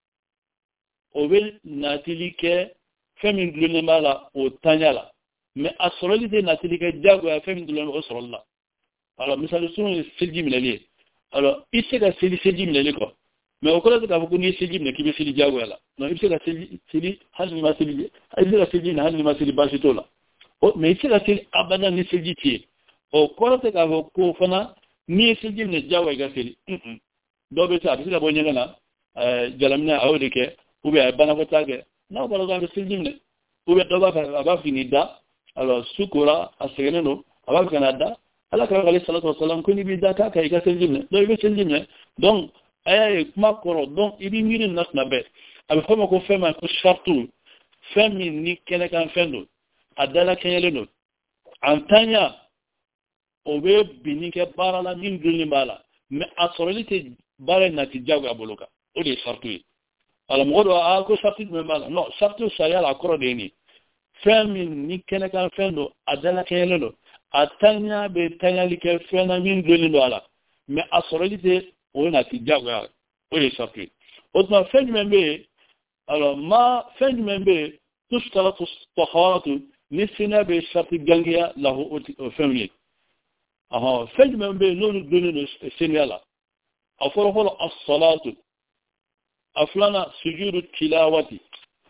obe natilike femi glune mala o tanyala mais asolite natilike jago ya femi glune o sorolla alors misal sunu silji mineli alors isega sili silji mineli ko mais o kola ka fukuni silji ne kibe sili jago yala no isega sili sili hasni ma sili isega sili na hasni ma sili basitola o mais isega sili abada ni silji ti o kola ka ko fana ni silji ne jago ga sili dobe ta bisila bo nyanga na jalamina awdeke ube bana ko tage na bala ga siljimne ube doba fa aba finida alors sukura asegeneno aba kanada ala ka alayhi salatu wassalam kuni bi data ka ga siljimne do be siljimne donc ay kuma koro donc ibi miri nas na be abi fama ko fema ko shartu femi ni kene kan fendo adala kenyeleno antanya obe binike barala min dulni bala mais asorolite bare na tijago aboloka o de shartu ala modo a ko shartu me mala no shartu saya la koro de ni femi ni kene kan fendo adala kenyeleno atanya be tanya like fena min dulni bala mais asorolite o na tijago o de shartu otma feni membe alors ma feni membe tustalatu taharatu ni sina be shartu gangia lahu o femi aha feni membe no dulni no senala aforo as-salatu aflana sujudu tilawati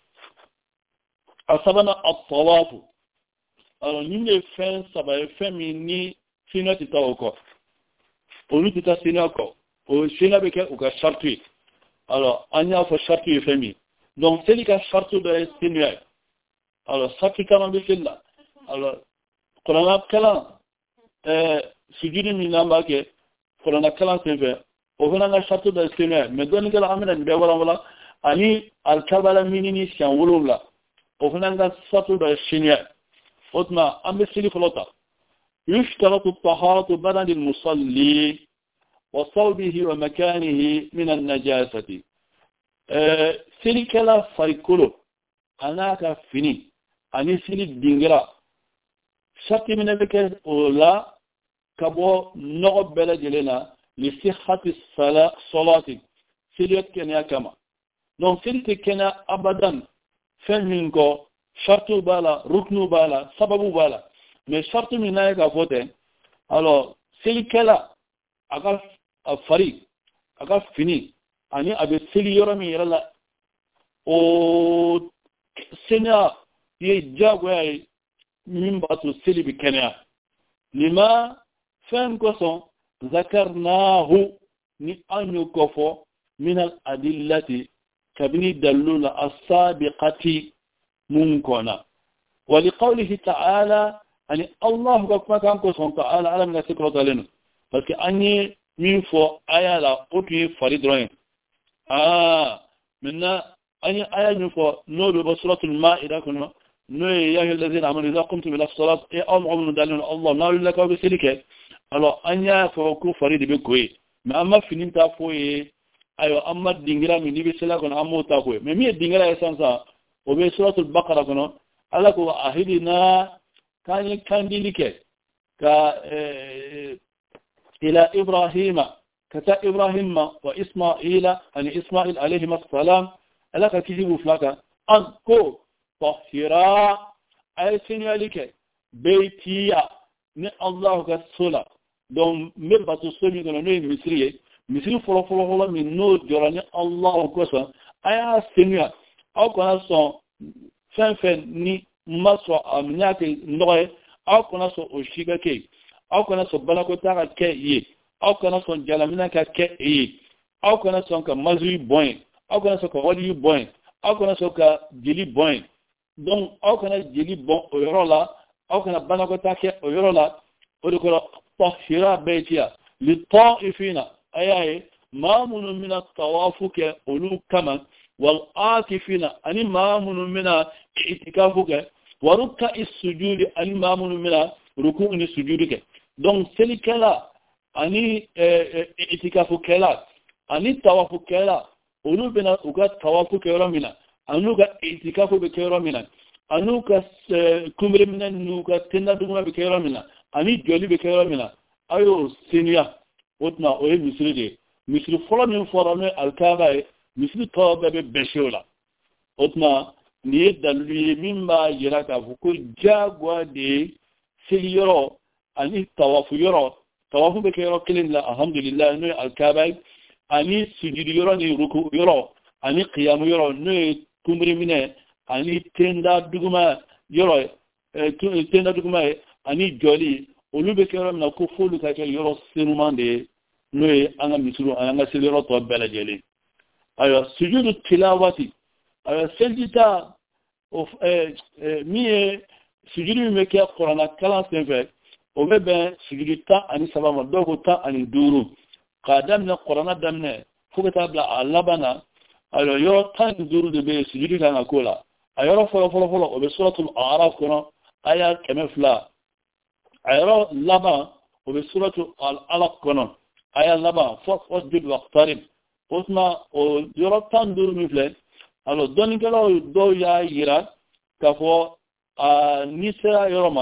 asabana at-tawafu alors nyinge fen sabaye femi ni sino titawoko olu tita sino ko o sino beke o ka shartu alors anya fo shartu femi donc c'est le shartu de sino alors shartu kama bikilla alors qur'an kala euh sujudu minamba ke qur'an kala seve o fana na shartu da sino mais don gala amana be wala wala ani al-kabala minini shan wulula o fana na shartu da sino otma ambe sili flota yushtaratu at-taharatu badan al-musalli wa sawbihi wa makanihi min an-najasati euh sili kala faikulo anaka fini ani sili dingira sharti min beke ola kabo no bela jelena لصحة الصلاة صلاة سليت كنا كما donc سليت كنا أبدا فهمينكو شرط بالا ركن بالا سبب بالا mais شرط من هناك أفوته alors سليت كلا أقف فريق أقف فيني أني أبي سلي يرمي يلا أو سنا يجاوي من باتو سلي بكنا لما فهم كوسون ذكرناه نأن كفو من الأدلة كبني دلول السابقة ممكنة ولقوله تعالى أن الله كما كان كسون تعالى على من سكرة لنا parce أني من فو آية لا أوكي فريد روين آه منا أني آية من فو نور بسورة المائدة كنا نور يا أيها الذين آمنوا إذا قمتم إلى الصلاة إيه أمر من دلنا الله نار لك وبسلك alors أني فو فريد بكوي ما أما في نتا فوي أيوة أما دينغرا من نبي سلا كنا أمو تاكوي ممي دينغرا يسانسا وبسورة البقرة كنا على كو أهلنا كان كان دينك كا إلى إبراهيم كتا إبراهيم وإسماعيل أن إسماعيل عليهما السلام ألا كتبوا فلك أنكو طهرا أي سنيالك بيتيا من الله كالسولة دون مبات السمي دون نوين مصرية مصري فلو فلو فلو من نور جراني الله كوسا أي سنيا أو كنا سون فن فن ني مسوا أمنياك نوي أو كنا سون أشيكا كي أو كنا سون بلاكو تاكا كي أو كنا سون جالمينا كي أو كنا سون كمزوي بوين أو كنا سون كولي بوين أو كنا سون كجلي بوين دون أو كنا جلي بوين أيرولا أو كنا بلاكو تاكا أيرولا ودكرا طهيرا بيتيا للطائفين أي مامن من الطوافك أولو كمان والآكفين أني مامن من اعتكافك وركع السجود أني مامن من ركوع السجودك دون سلك لا أني اعتكافك لا أني توافك لا أولو بنا أوكا توافك يرمنا أنوكا اعتكافك يرمنا أنوكا كمر من أنوكا تندمنا بكيرمنا أني جولي بكيرمنا أيو سينيا وتنا أوه مسلي دي مسلي فلا من فرامي الكاباي مسلي طابة بشولا وتنا نيد دلوي مما يراك فكل جاغوا دي سيرو أني توافو يرو توافو بكيرو كلين لا الحمد لله نو الكاباي أني سجد يرو ني ركوع يرو أني قيام يرو نو كمري منه أني تندا دغما يرو تندا دغما أني جولي olu be kero na ko folu ka ke yoro sinumande noy anga misuru anga silero to bela jeli ayo sujudu tilawati ayo seljita of eh miye sujudu me ke qur'ana kala senfe o be be sujudu ta ani sabama dogo ta ani duru qadam na qur'ana damne fukata bla alabana ayo yo tan duru de be sujudu kana kola ayo folo folo folo o be suratul a'raf kono aya kemefla ayro laba وبسورة الألق كنا آية لبا فاسجد واقترب واسمع ويرتان دور مثله ألو دوني كلا دو يا يرا كفو نسرا يرما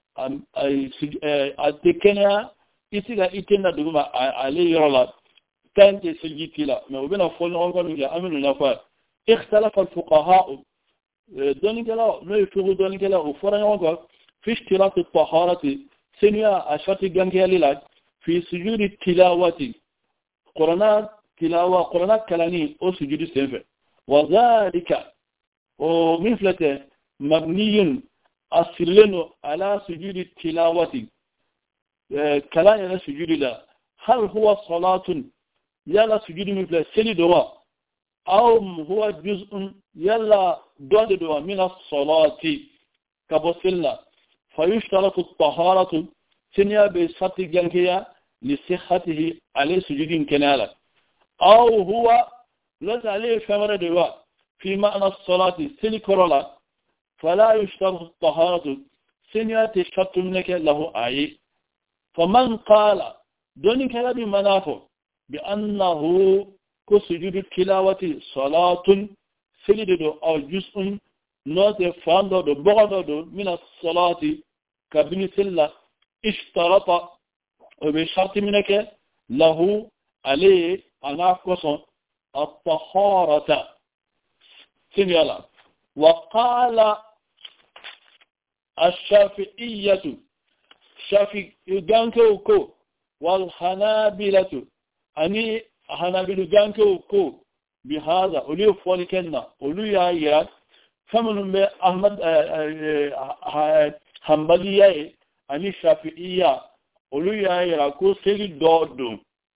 أتكنا إسيغا إتنا دوما علي يرلا كانت سجي كلا ما وبنا فولنا وقالوا يا أمين ونفا اختلف الفقهاء دوني كلا ما يفقه دوني كلا وفرنا وقال في اشتراط الطهارة سنيا أشرت جنكي لله في سجود التلاوة قرآن تلاوة قرآن كلامي أو سجود السنفة وذلك ومثلته مبني أصلنا على سجود التلاوة كلام على سجود الله هل هو صلاة يلا سجود مثل سلي دواء أو هو جزء يلا دوا دوا من الصلاة كبسلنا فيشترط الطهارة سنيا بصفة جنكية لصحته عليه سجود كنالة أو هو لذا عليه فمر دواء في معنى الصلاة سني كرولا فلا يشترط الطهارة سنيا تشترط منك له أي فمن قال دون كلام منافع بأنه كسجود التلاوة صلاة سلد أو جزء نوت فاندو بغضو من الصلاة كابن سلة اشترط وبشرط منك له عليه أنا قصن الطهارة سنيالا وقال الشافعية شافعي يجانكوكو والحنابلة أني حنابل يجانكوكو بهذا أولي فولكنا أولي يا فمن أحمد حنبلية أني شافعية olu ya yira ko seli dɔ don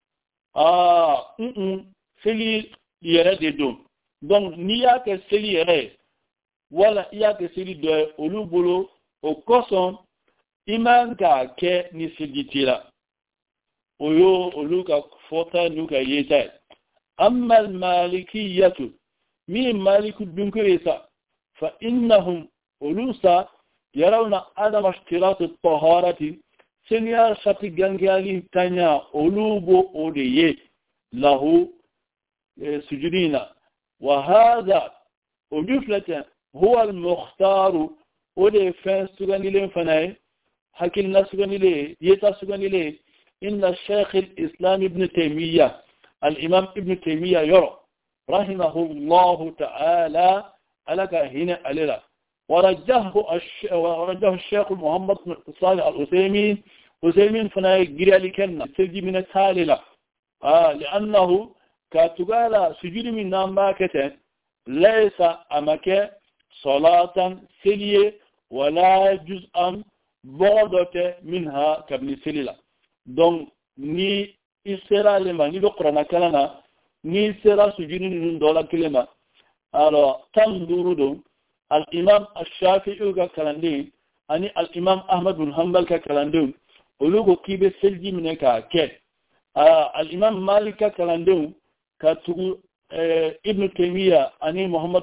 ah mm seli yɛrɛ de don donc n'i y'a kɛ seli yɛrɛ wala i y'a kɛ seli dɔ ye olu bolo o kosɔn i man k'a kɛ ni seli t'i la o yo olu ka fɔta n'u ka yeta ye amma al-malikiyatu min maliku dunko ye sa fa innahum olu sa yarawna adama ishtirat at-taharati seniya shati gangali tanya olu bo o de ye lahu sujudina wa hadha ujuflatan huwa al-mukhtar o de fin suganile fanaye hakil nasuganile yeta suganile inna shaykh al-islam ibn taymiyyah الإمام ابن تيمية يرى رحمه الله تعالى ألك هنا أليلا ورجه, الش... ورجه الشيخ محمد بن صالح الأسيمين أسيمين فنا يجري لكنا سجي من التالي آه لأنه كتقال سجود من نامباكة ليس أمك صلاة سلية ولا جزءا بعضة منها كابن سليلة دون ni isera lema ni do qur'ana kalana ni sera sujudi nun dola kilema alors tanzuru do al imam ash-shafi'i ga kalandi ani al imam ahmad bin hanbal ka kalandi ulugo kibe selji mine ka ke al imam malik ka kalandi ka tu ibn taymiya ani muhammad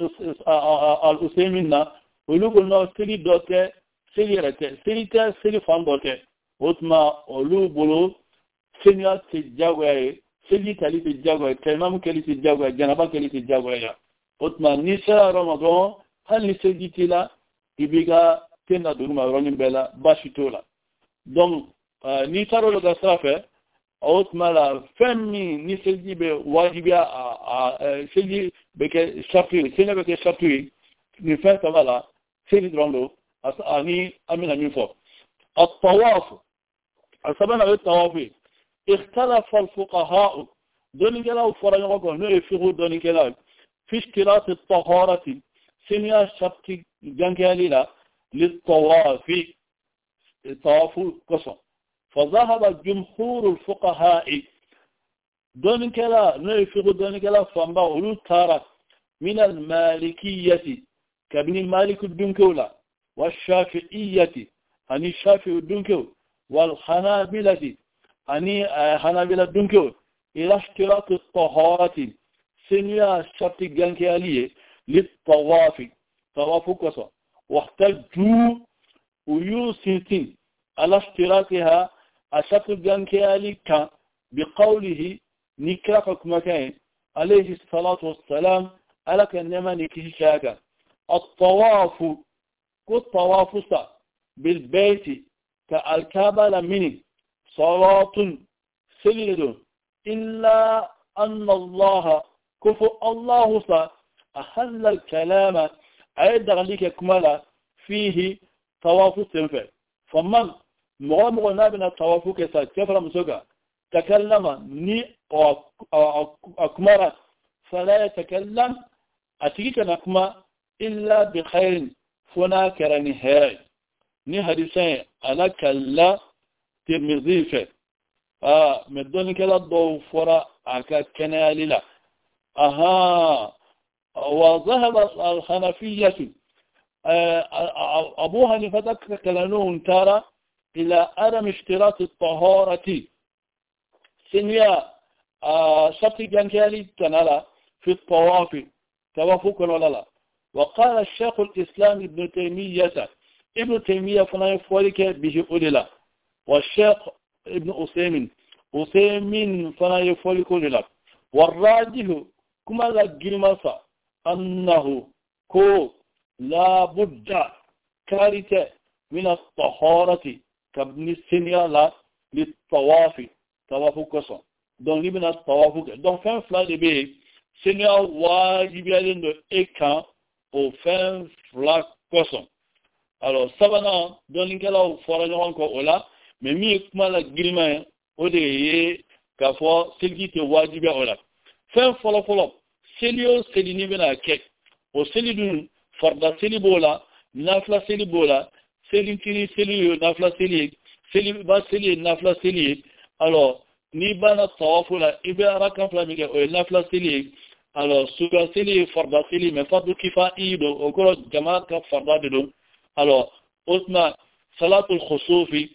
al usaymin na ulugo no seli dote seli rete seli ta seli fambote otma olugo senior ti jagoye seli kali ti jagoye tamam kali ti jagoye janaba kali ti jagoye otman nisa ramadan hal ni seli tila ibiga tena duruma ronin bela bashitola donc ni taro lo gasafe otmala femi ni seli be wajibia a seli beke sharti seni beke sharti ni fa tabala seli drondo ani amina minfo at-tawaf asabana at-tawaf اختلف الفقهاء دون كلا فريقه نفقه دون كلا في اشتراط الطهارة سنيا شرط جنكاليلا للطواف طواف قصر فذهب جمهور الفقهاء دون كلا نفقه دون كلا فانبعوا تارة من المالكية كابن المالك الدنكولة والشافعية هني الشافعي الدنكول والحنابلة أني حنابلة دنكو إلى اشتراط الطهارة سنيا شرط جنكالية للطواف طواف قصر واحتجوا ويوسنتين على اشتراطها الشرط الجنكالي كان بقوله نكرقك مكان عليه الصلاة والسلام على كنما نكشاك الطواف كالطواف بالبيت كالكابل منه صلاة سليل إلا أن الله كفو الله صا أحل الكلام أيضا لك كمالا فيه طواف السنفر فمن مغامر نابنا طواف كسا كفر مسوكا تكلم ني أكمرت فلا يتكلم أتيك نكما إلا بخير فناكر نهاي ني حديثين أنا كلا ترمذي آه مدون كلا ضو فرا عكا كناللا أها وذهب الحنفية آه أبو حنيفة كلانون ترى إلى عدم اشتراط الطهارة سنيا آه شرط جنكالي تنالا في الطواف توافق ولا لا. وقال الشيخ الإسلام ابن تيمية ابن تيمية فلا يفورك به أولي والشيخ ابن أسيمين أسيمين فلا يفورك أولي والراجح كما لا جلمسا أنه كو لا بد كارثة من الطهارة كابن السنيا للطواف طواف قصر دون لبنا الطواف دون فين فلا لبيه سنيا واجب يالين إكا au fin fla poisson. Alors, ça va dans, dans l'incala au forage encore là, mais mi kuma la gilma au de ka fo selgi te wajibi ola. Fin folo folo, selio selini bena kek. O selidun farda selibola, nafla selibola, selintini selio nafla seli, seli ba seli nafla seli alors ni bana tawafula ibe arakan flamike o nafla seli alors suga seli farda seli mais fardu kifai do o ko jamaat ka farda do alors osma salatul khusufi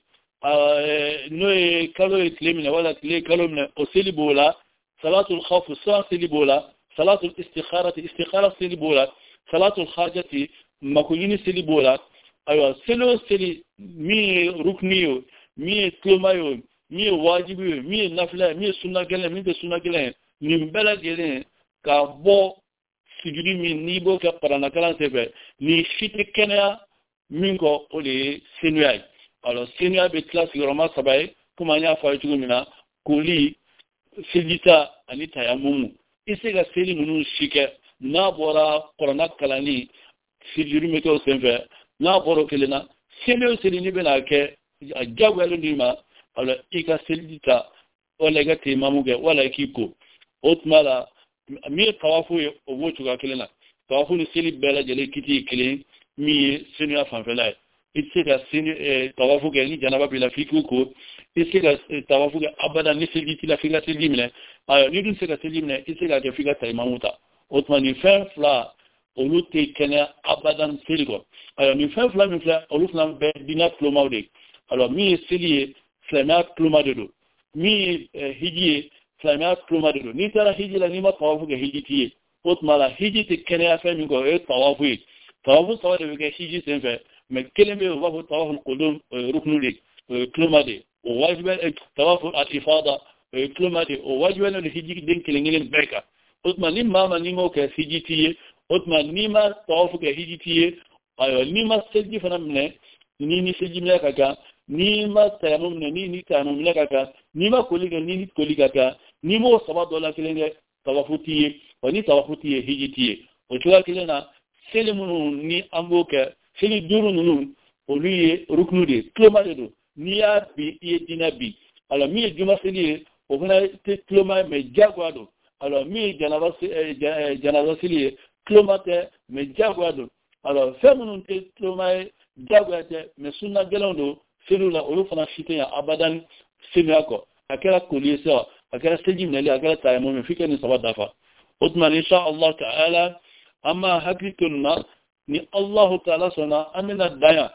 no kalo islimina wala tile kalo min o seli bola salatul khawf sa seli bola salatul istikhara istikhara seli bola salatul hajati makuyini seli bola aywa selo seli mi rukniyo mi klomayo mi wajibi mi nafla mi sunna gelen mi sunna gelen ni bela gelen ka bo sujudi mi ni bo ka parana kala sebe ni fiti kenya minko ole senuay alors senuay be classe roma sabay kuma nya fa tugumina kuli silita ani tayammum isega seli nunu shike na bora parana kala ni sujudi mi ko senfe na boro kelena selo seli ni bena ke jagwelo ni ma alors ika selita wala gati mamuge wala kiko otmala mi tawafu o wotu ga kelena tawafu ni seli bela jele kiti kelen mi senu afan fela itsega senu tawafu ga ni janaba bila fikuko itsega tawafu ga abada ni seli la fika seli mine alors ni dun sega seli mine itsega ga fika tay mamuta otmani fin fla olute kenya abadan seligo alors ni fin fla mi fla olufna be dina plomaude alors mi seli flamat plumadodo mi hiji flamat plumadodo ni tara hiji la ni ma tawafu ga hiji tiye ot mala hiji te kene afa mi go e tawafu tawafu tawade ga hiji senfe me keleme wa hu tawafu alqudum ruknuli plumade o wajiba tawafu atifada plumade o wajiba no hiji den kelengelen beka ot mali mama ni mo ka hiji tiye ot mali ni ma tawafu ga hiji tiye ayo ni ma seji fanamne ni ni seji me kaka ni ma tayamum ne ni ni tayamum ne kaka ni ma koliga ni ni koliga ka ni mo saba dola kilenge tawafuti wani tawafuti hijiti o tuwa kilena selimu ni amboka seli duru nunu oluye ruknude klomade ni ya bi ye dinabi alors mi juma seli o fana te kloma me jagwado alors mi janaba janaba seli klomate me jagwado alors femunun te kloma jagwate me sunna gelondo celui-là, on le fera citer à Abadan, c'est mieux quoi. À quel collier ça, à quel stadium n'allait à quel taille, mon fils ne savait pas. Autrement, Inch'Allah Ta'ala, amma hakikuna, ni Allah Ta'ala sona, amena daya.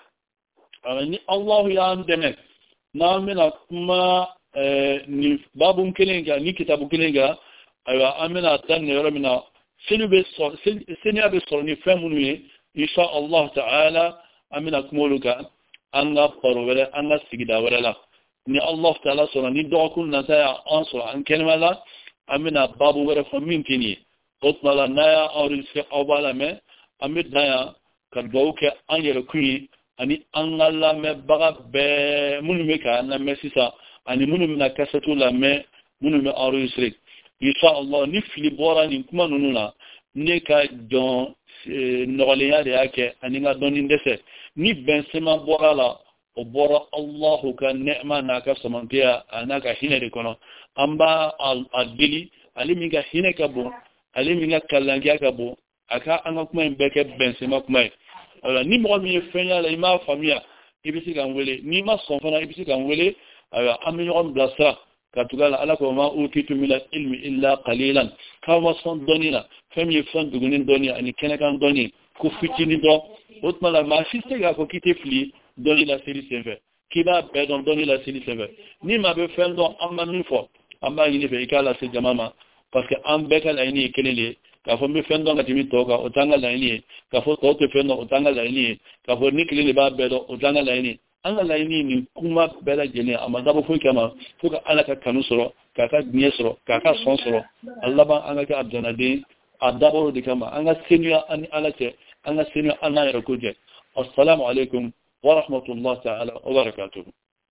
Ni Allah ya amdeme. Na amena kuma ni babun kelenga, ni kitabu kelenga, aywa amena dan ne yoromina. Celui-là, Seigneur be sur ni femunu, Inch'Allah Ta'ala, amena kumoluka. anga paro wala anga sigida wala ni Allah Ta'ala sona ni do kun na ta answer an kelmala amina babu wala famintini otmala naya awrin se awbala me amit daya kadbauke an yere kuyi ani angala me baga be munu me ka na mesisa ani munu na kasatu la me munu me awrin se insha Allah ni fili bora ni kuma nununa ne ka don nogaleya de yake ani nga doni ndese ni bensema bora la o bora Allahu ka ni'ma na ka samantia anaka hine de kono amba al adili ali minga hine ka bo ali minga kalangia ka bo aka anga kuma mbeke bensema kuma ala ni mo mi fenya la ima famia ibisi kan wele ni ma sonfana ibisi kan wele ala aminyon blasa katugala ala ko ma utitu min ilmi illa qalilan kama son donina fami fon dugunin doni ani kenekan doni ku fitini do otmala ma siste ga ko kite fli doni la série seve kiba be don doni la série seve ni ma be fen do amma min fo amma yini be kala se jamama parce que am be kala ini kelele ka fo mi fen do ngati mi toka otanga la ini ka fo to te fen do otanga la ini ka fo ni kelele ba be do otanga la ini anga la ini ni kuma bela jene amma dabo fo kama fo ka ala ka kanu soro ka ka gnie soro ka ka son soro Allah ba anga ka abdana de adabo de kama anga senya an ala te anga senya ana ya kuje assalamu alaikum wa rahmatullahi ta'ala wa barakatuh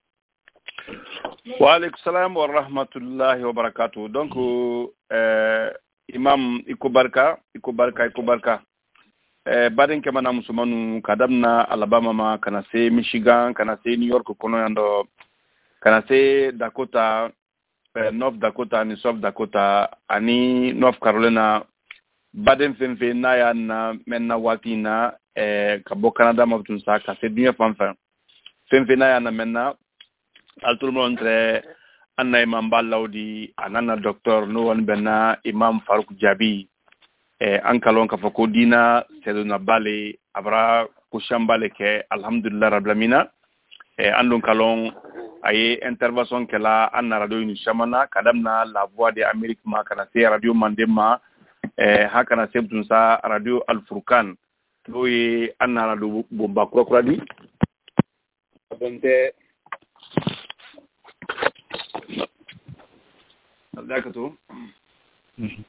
wa alaikum salam wa rahmatullahi wa barakatuh donc euh imam ikubarka ikubarka ikubarka eh baden ke mana musumanu kadamna Alabama ma kana se Michigan kana se New York kono yando kana se Dakota eh, North Dakota ni South Dakota ani North Carolina baden fenfe na ya na menna watina eh kabo Canada ma tun sa ka se dunya fanfa fenfe na ya na menna altul montre anna imam ballawdi anana docteur no won benna imam Farouk Jabi e ankalon ka fako dina seduna bale abra kushambale ke alhamdulillah rabbil alamin e andon kalon aye intervention kala anna radio ni shamana kadamna la voix de Amérique ma kana se radio mandema e hakana sebtun sa radio Al Furqan to yi anna radio bomba krokradi bonte Dakatu. Mm-hmm.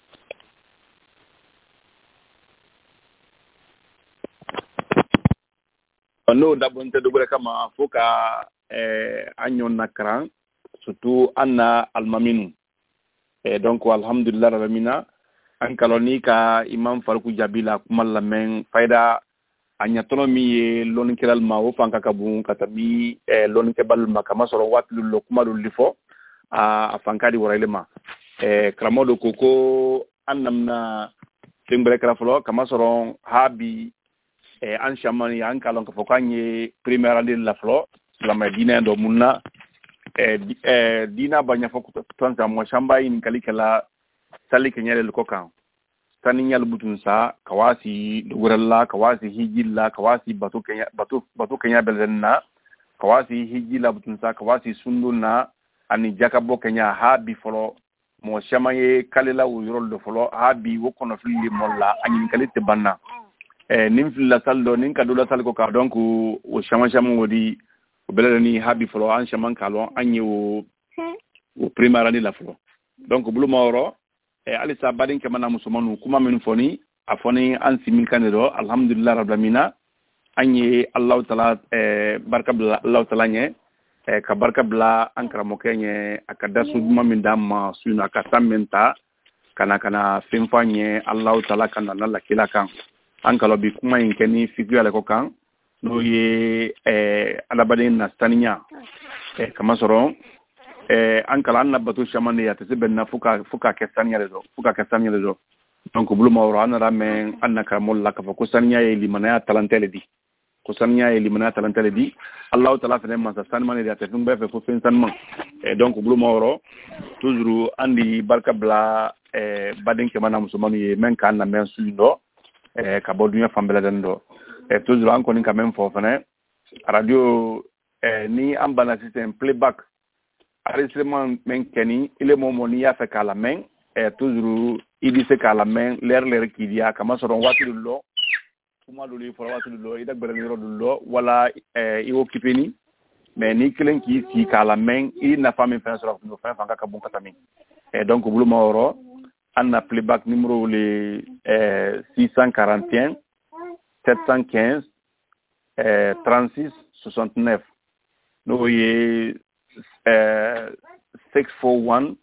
No dabonte dubure kama foka eh anyon nakran surtout anna almaminu et donc alhamdulillah rabina an kaloni ka imam Farouk Jabila kuma lamen faida anya tonomi lon kiral ma wo fanka kabun katabi eh lon kebal makama soro watlu lo kuma lo lifo a fankadi warailema eh kramodo koko annamna timbre kraflo kama soron habi eh an shamani an kalon ko fokanye premier ande la flo la medina do munna eh eh dina banya fokuto tonta mo shamba in kalikala sali kenyele ko kan tani nyal butun sa kawasi duguralla kawasi hijilla kawasi batu kenya batu batu kenya belna kawasi hijilla butun sa kawasi sunduna ani jakabo kenya habi folo mo shamaye kalela wurol do folo habi wokono fili molla ani kalite banna e nim fil la saldo nin kadula sal ko ka donc o shama shama wodi o belani habi folo an shaman kalon anyi o o primara ni la folo donc bulu mawro e ali sa badin ke mana musumanu kuma min foni afoni an simin kanero alhamdulillah rabbil alamin anyi allah taala e barka allah taala nye e ka barka bla ankara mo kenye akada suduma min damma suna ka samenta kana kana fimfanye allah taala kana la kila kan ankalo bi kuma inkeni figu ala ko kan no ye e alabadin na staninya e kama soro e ankala anna batu shamane ya tebe na fuka fuka ke staninya rezo fuka ke staninya rezo donc bulu mawro anara men annaka molla ka ko staninya e limana talantele di ko sanya elimina talantale di allah taala fene man sa sanman ya tefum be fe ko fen sanman e donc bulu mawro toujours andi barka bla e badin ke mana musumanu ye men kan na men suindo e ka bodunya fambela dando e toujours anko ni quand même fo fene radio e ni ambana system playback enregistrement men keni ile momo ni ya fe kala men e toujours idi se kala men ler ler kidia kama soron watu lo kuma luli fora watu lo ida gbere ni rodu lo wala eh iwo kipeni mais ni kelen ki si kala men i na fami fa sura no fa fa ka bon katami et donc bulu mawro anna playback numéro le euh six cent quarante et un sept cent quinze euh trente-six soixante-neuf no ye euh six four one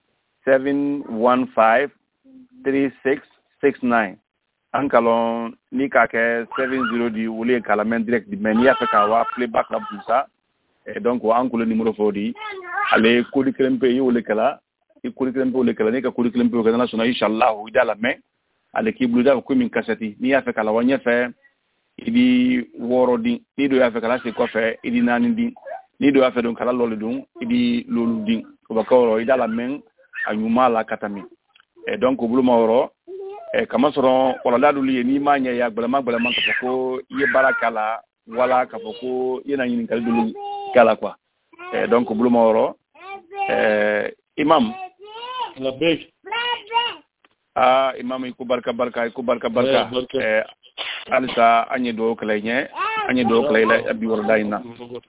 seven one five three six six nine ankalon ni ka ke seven zero di wole kala men direct di men ya fa ka wa playback la busa et donc wa ankulo numéro fodi ale kodi krempe yi wole kala i kodi krempe wole kala ni ka kodi krempe ko na sona inshallah ida la men ale ki blu da ko min kasati ni ya fa kala wa nya fe idi woro di ni do ya fa kala se ko fe idi nani di ni do ya fa don kala lolu dun idi lolu di ko ba ko ida la men anyuma la katami et donc blu mawro e kama soro wala dadu li ni manya ya gbala gbala man ka ko ye barakala wala ka ko ye na yin kal dulu kala quoi e donc bulu mawro e imam la bek ah imam ko barka barka ko barka barka e alisa anye do kala nye anye do kala la abi wala dayna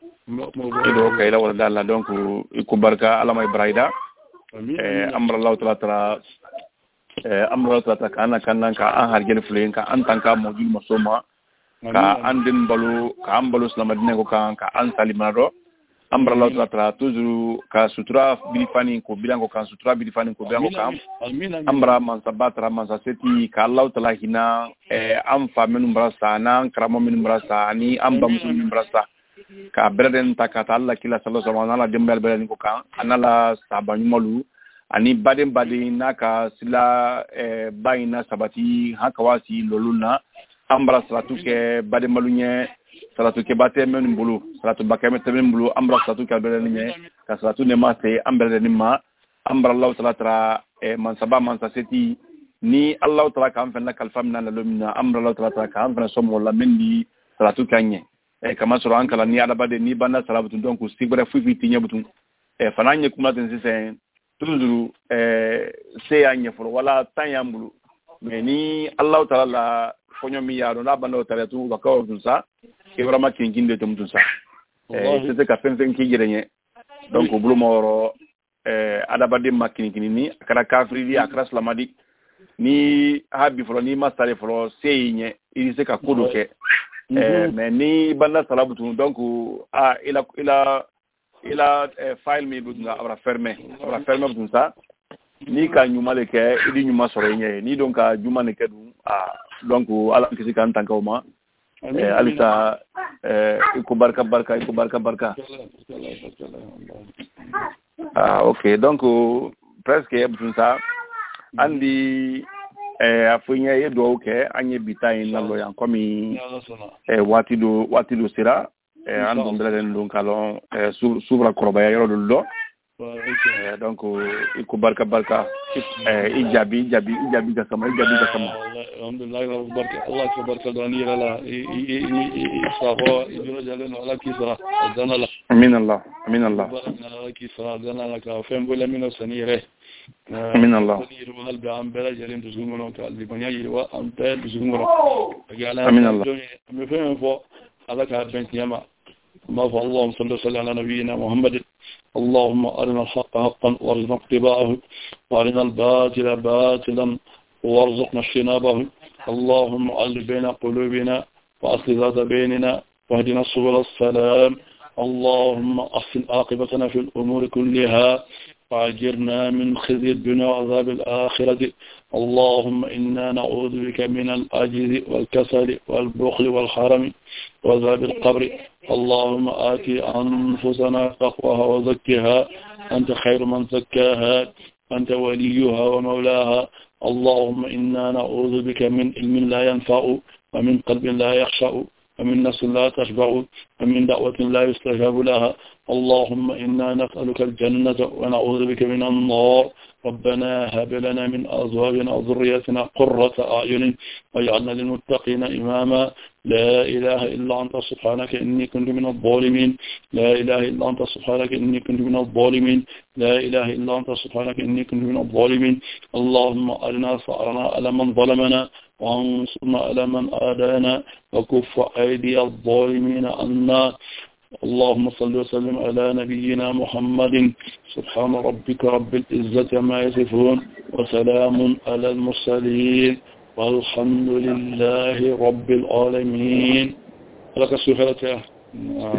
do kala wala dalla donc ko barka alama ibrahida e amra allah taala eh amro tata kana kannan ka an hargene fulen ka an tanka modul masoma ka an den balu ka an balu slamadine ko kan ka an salimado amra Allah tata toujours ka sutura bilifani ko bilango kan sutura bilifani ko bilango kan amra man sabatra man seti ka Allah taala hina eh am fa men brasa nan kramo men brasa ni am bam men brasa ka berden takata Allah kila sallallahu alaihi wasallam dembel belen ko kan anala sabanu malu ani badin badin naka sila eh, bayina sabati haka wasi loluna ambra salatu ke badin malunye salatu ke bate men bulu salatu bakame men bulu ambra salatu ka bele ni ka salatu ne ma te ambra ni ma ambra Allah ta'ala tra e man saba man seti ni Allah ta'ala ka amfa na kalfam na lumina ambra Allah ta'ala ka amfa so mo la mendi salatu kanye e kama soro ankala ni alabade ni banda salatu donc sigbara fufi tinya butun e fananye kuma ten sisen toujours eh se anye foro wala tanyambulu mais ni Allah ta'ala la fonyo mi yaro na banda ta'ala tu ba ko dun sa e vraiment kinginde tum dun sa eh c'est ka fen fen ki jirenye donc bulu moro eh adabade makini kinini akara kafiri akara islamadi ni habi foro ni masale foro seinye ili se ka kodoke eh mais ni banda salabutu donc ah ila ila ila file mi budunga abra fermé abra fermé budun sa ni ka nyuma le ke idi nyuma soro nye ni donc ka nyuma ne ke du ah donc ala kisi kan tankawma eh alisa eh ko barka barka ko barka barka ah OK donc presque budun sa andi eh afunya yedo ke anye bitai na lo yan komi eh watido watido sira eh ando mbelen don kalon eh subra koroba ya yoro do eh donc iko barka barka eh ijabi ijabi ijabi ga sama ijabi ga sama alhamdulillah barka Allah tabaraka danira la safa ibnu jalen ala kisra danala amin Allah amin Allah ala kisra danala ka fem bola min sanire amin Allah وهل بعم بلا جريم تزغمون كالبنيا يوا أنت تزغمون amin Allah مفهوم فو هذا كاربنت يما ما فالله اللهم صل وسلم على نبينا محمد اللهم أرنا الحق حقا وارزقنا اتباعه وأرنا الباطل باطلا وارزقنا اجتنابه اللهم ألف بين قلوبنا وأصل ذات بيننا واهدنا سبل السلام اللهم أحسن عاقبتنا في الأمور كلها وأجرنا من خزي الدنيا وعذاب الآخرة اللهم إنا نعوذ بك من العجز والكسل والبخل والحرم وعذاب القبر اللهم آتي أنفسنا تقواها وزكها أنت خير من زكاها أنت وليها ومولاها اللهم إنا نعوذ بك من علم لا ينفع ومن قلب لا يخشع ومن نفس لا تشبع ومن دعوة لا يستجاب لها اللهم إنا نسألك الجنة ونعوذ بك من النار ربنا هب لنا من أزواجنا وذرياتنا قرة أعين واجعلنا للمتقين إماما لا إله إلا أنت سبحانك إني كنت من الظالمين لا إله إلا أنت سبحانك إني كنت من الظالمين لا إله إلا أنت سبحانك إني كنت من الظالمين اللهم أرنا ثأرنا على من ظلمنا وانصرنا على من آدانا وكف أيدي الظالمين عنا اللهم صل وسلم على نبينا محمد سبحان ربك رب العزة ما يصفون وسلام على المرسلين والحمد لله رب العالمين لك السؤال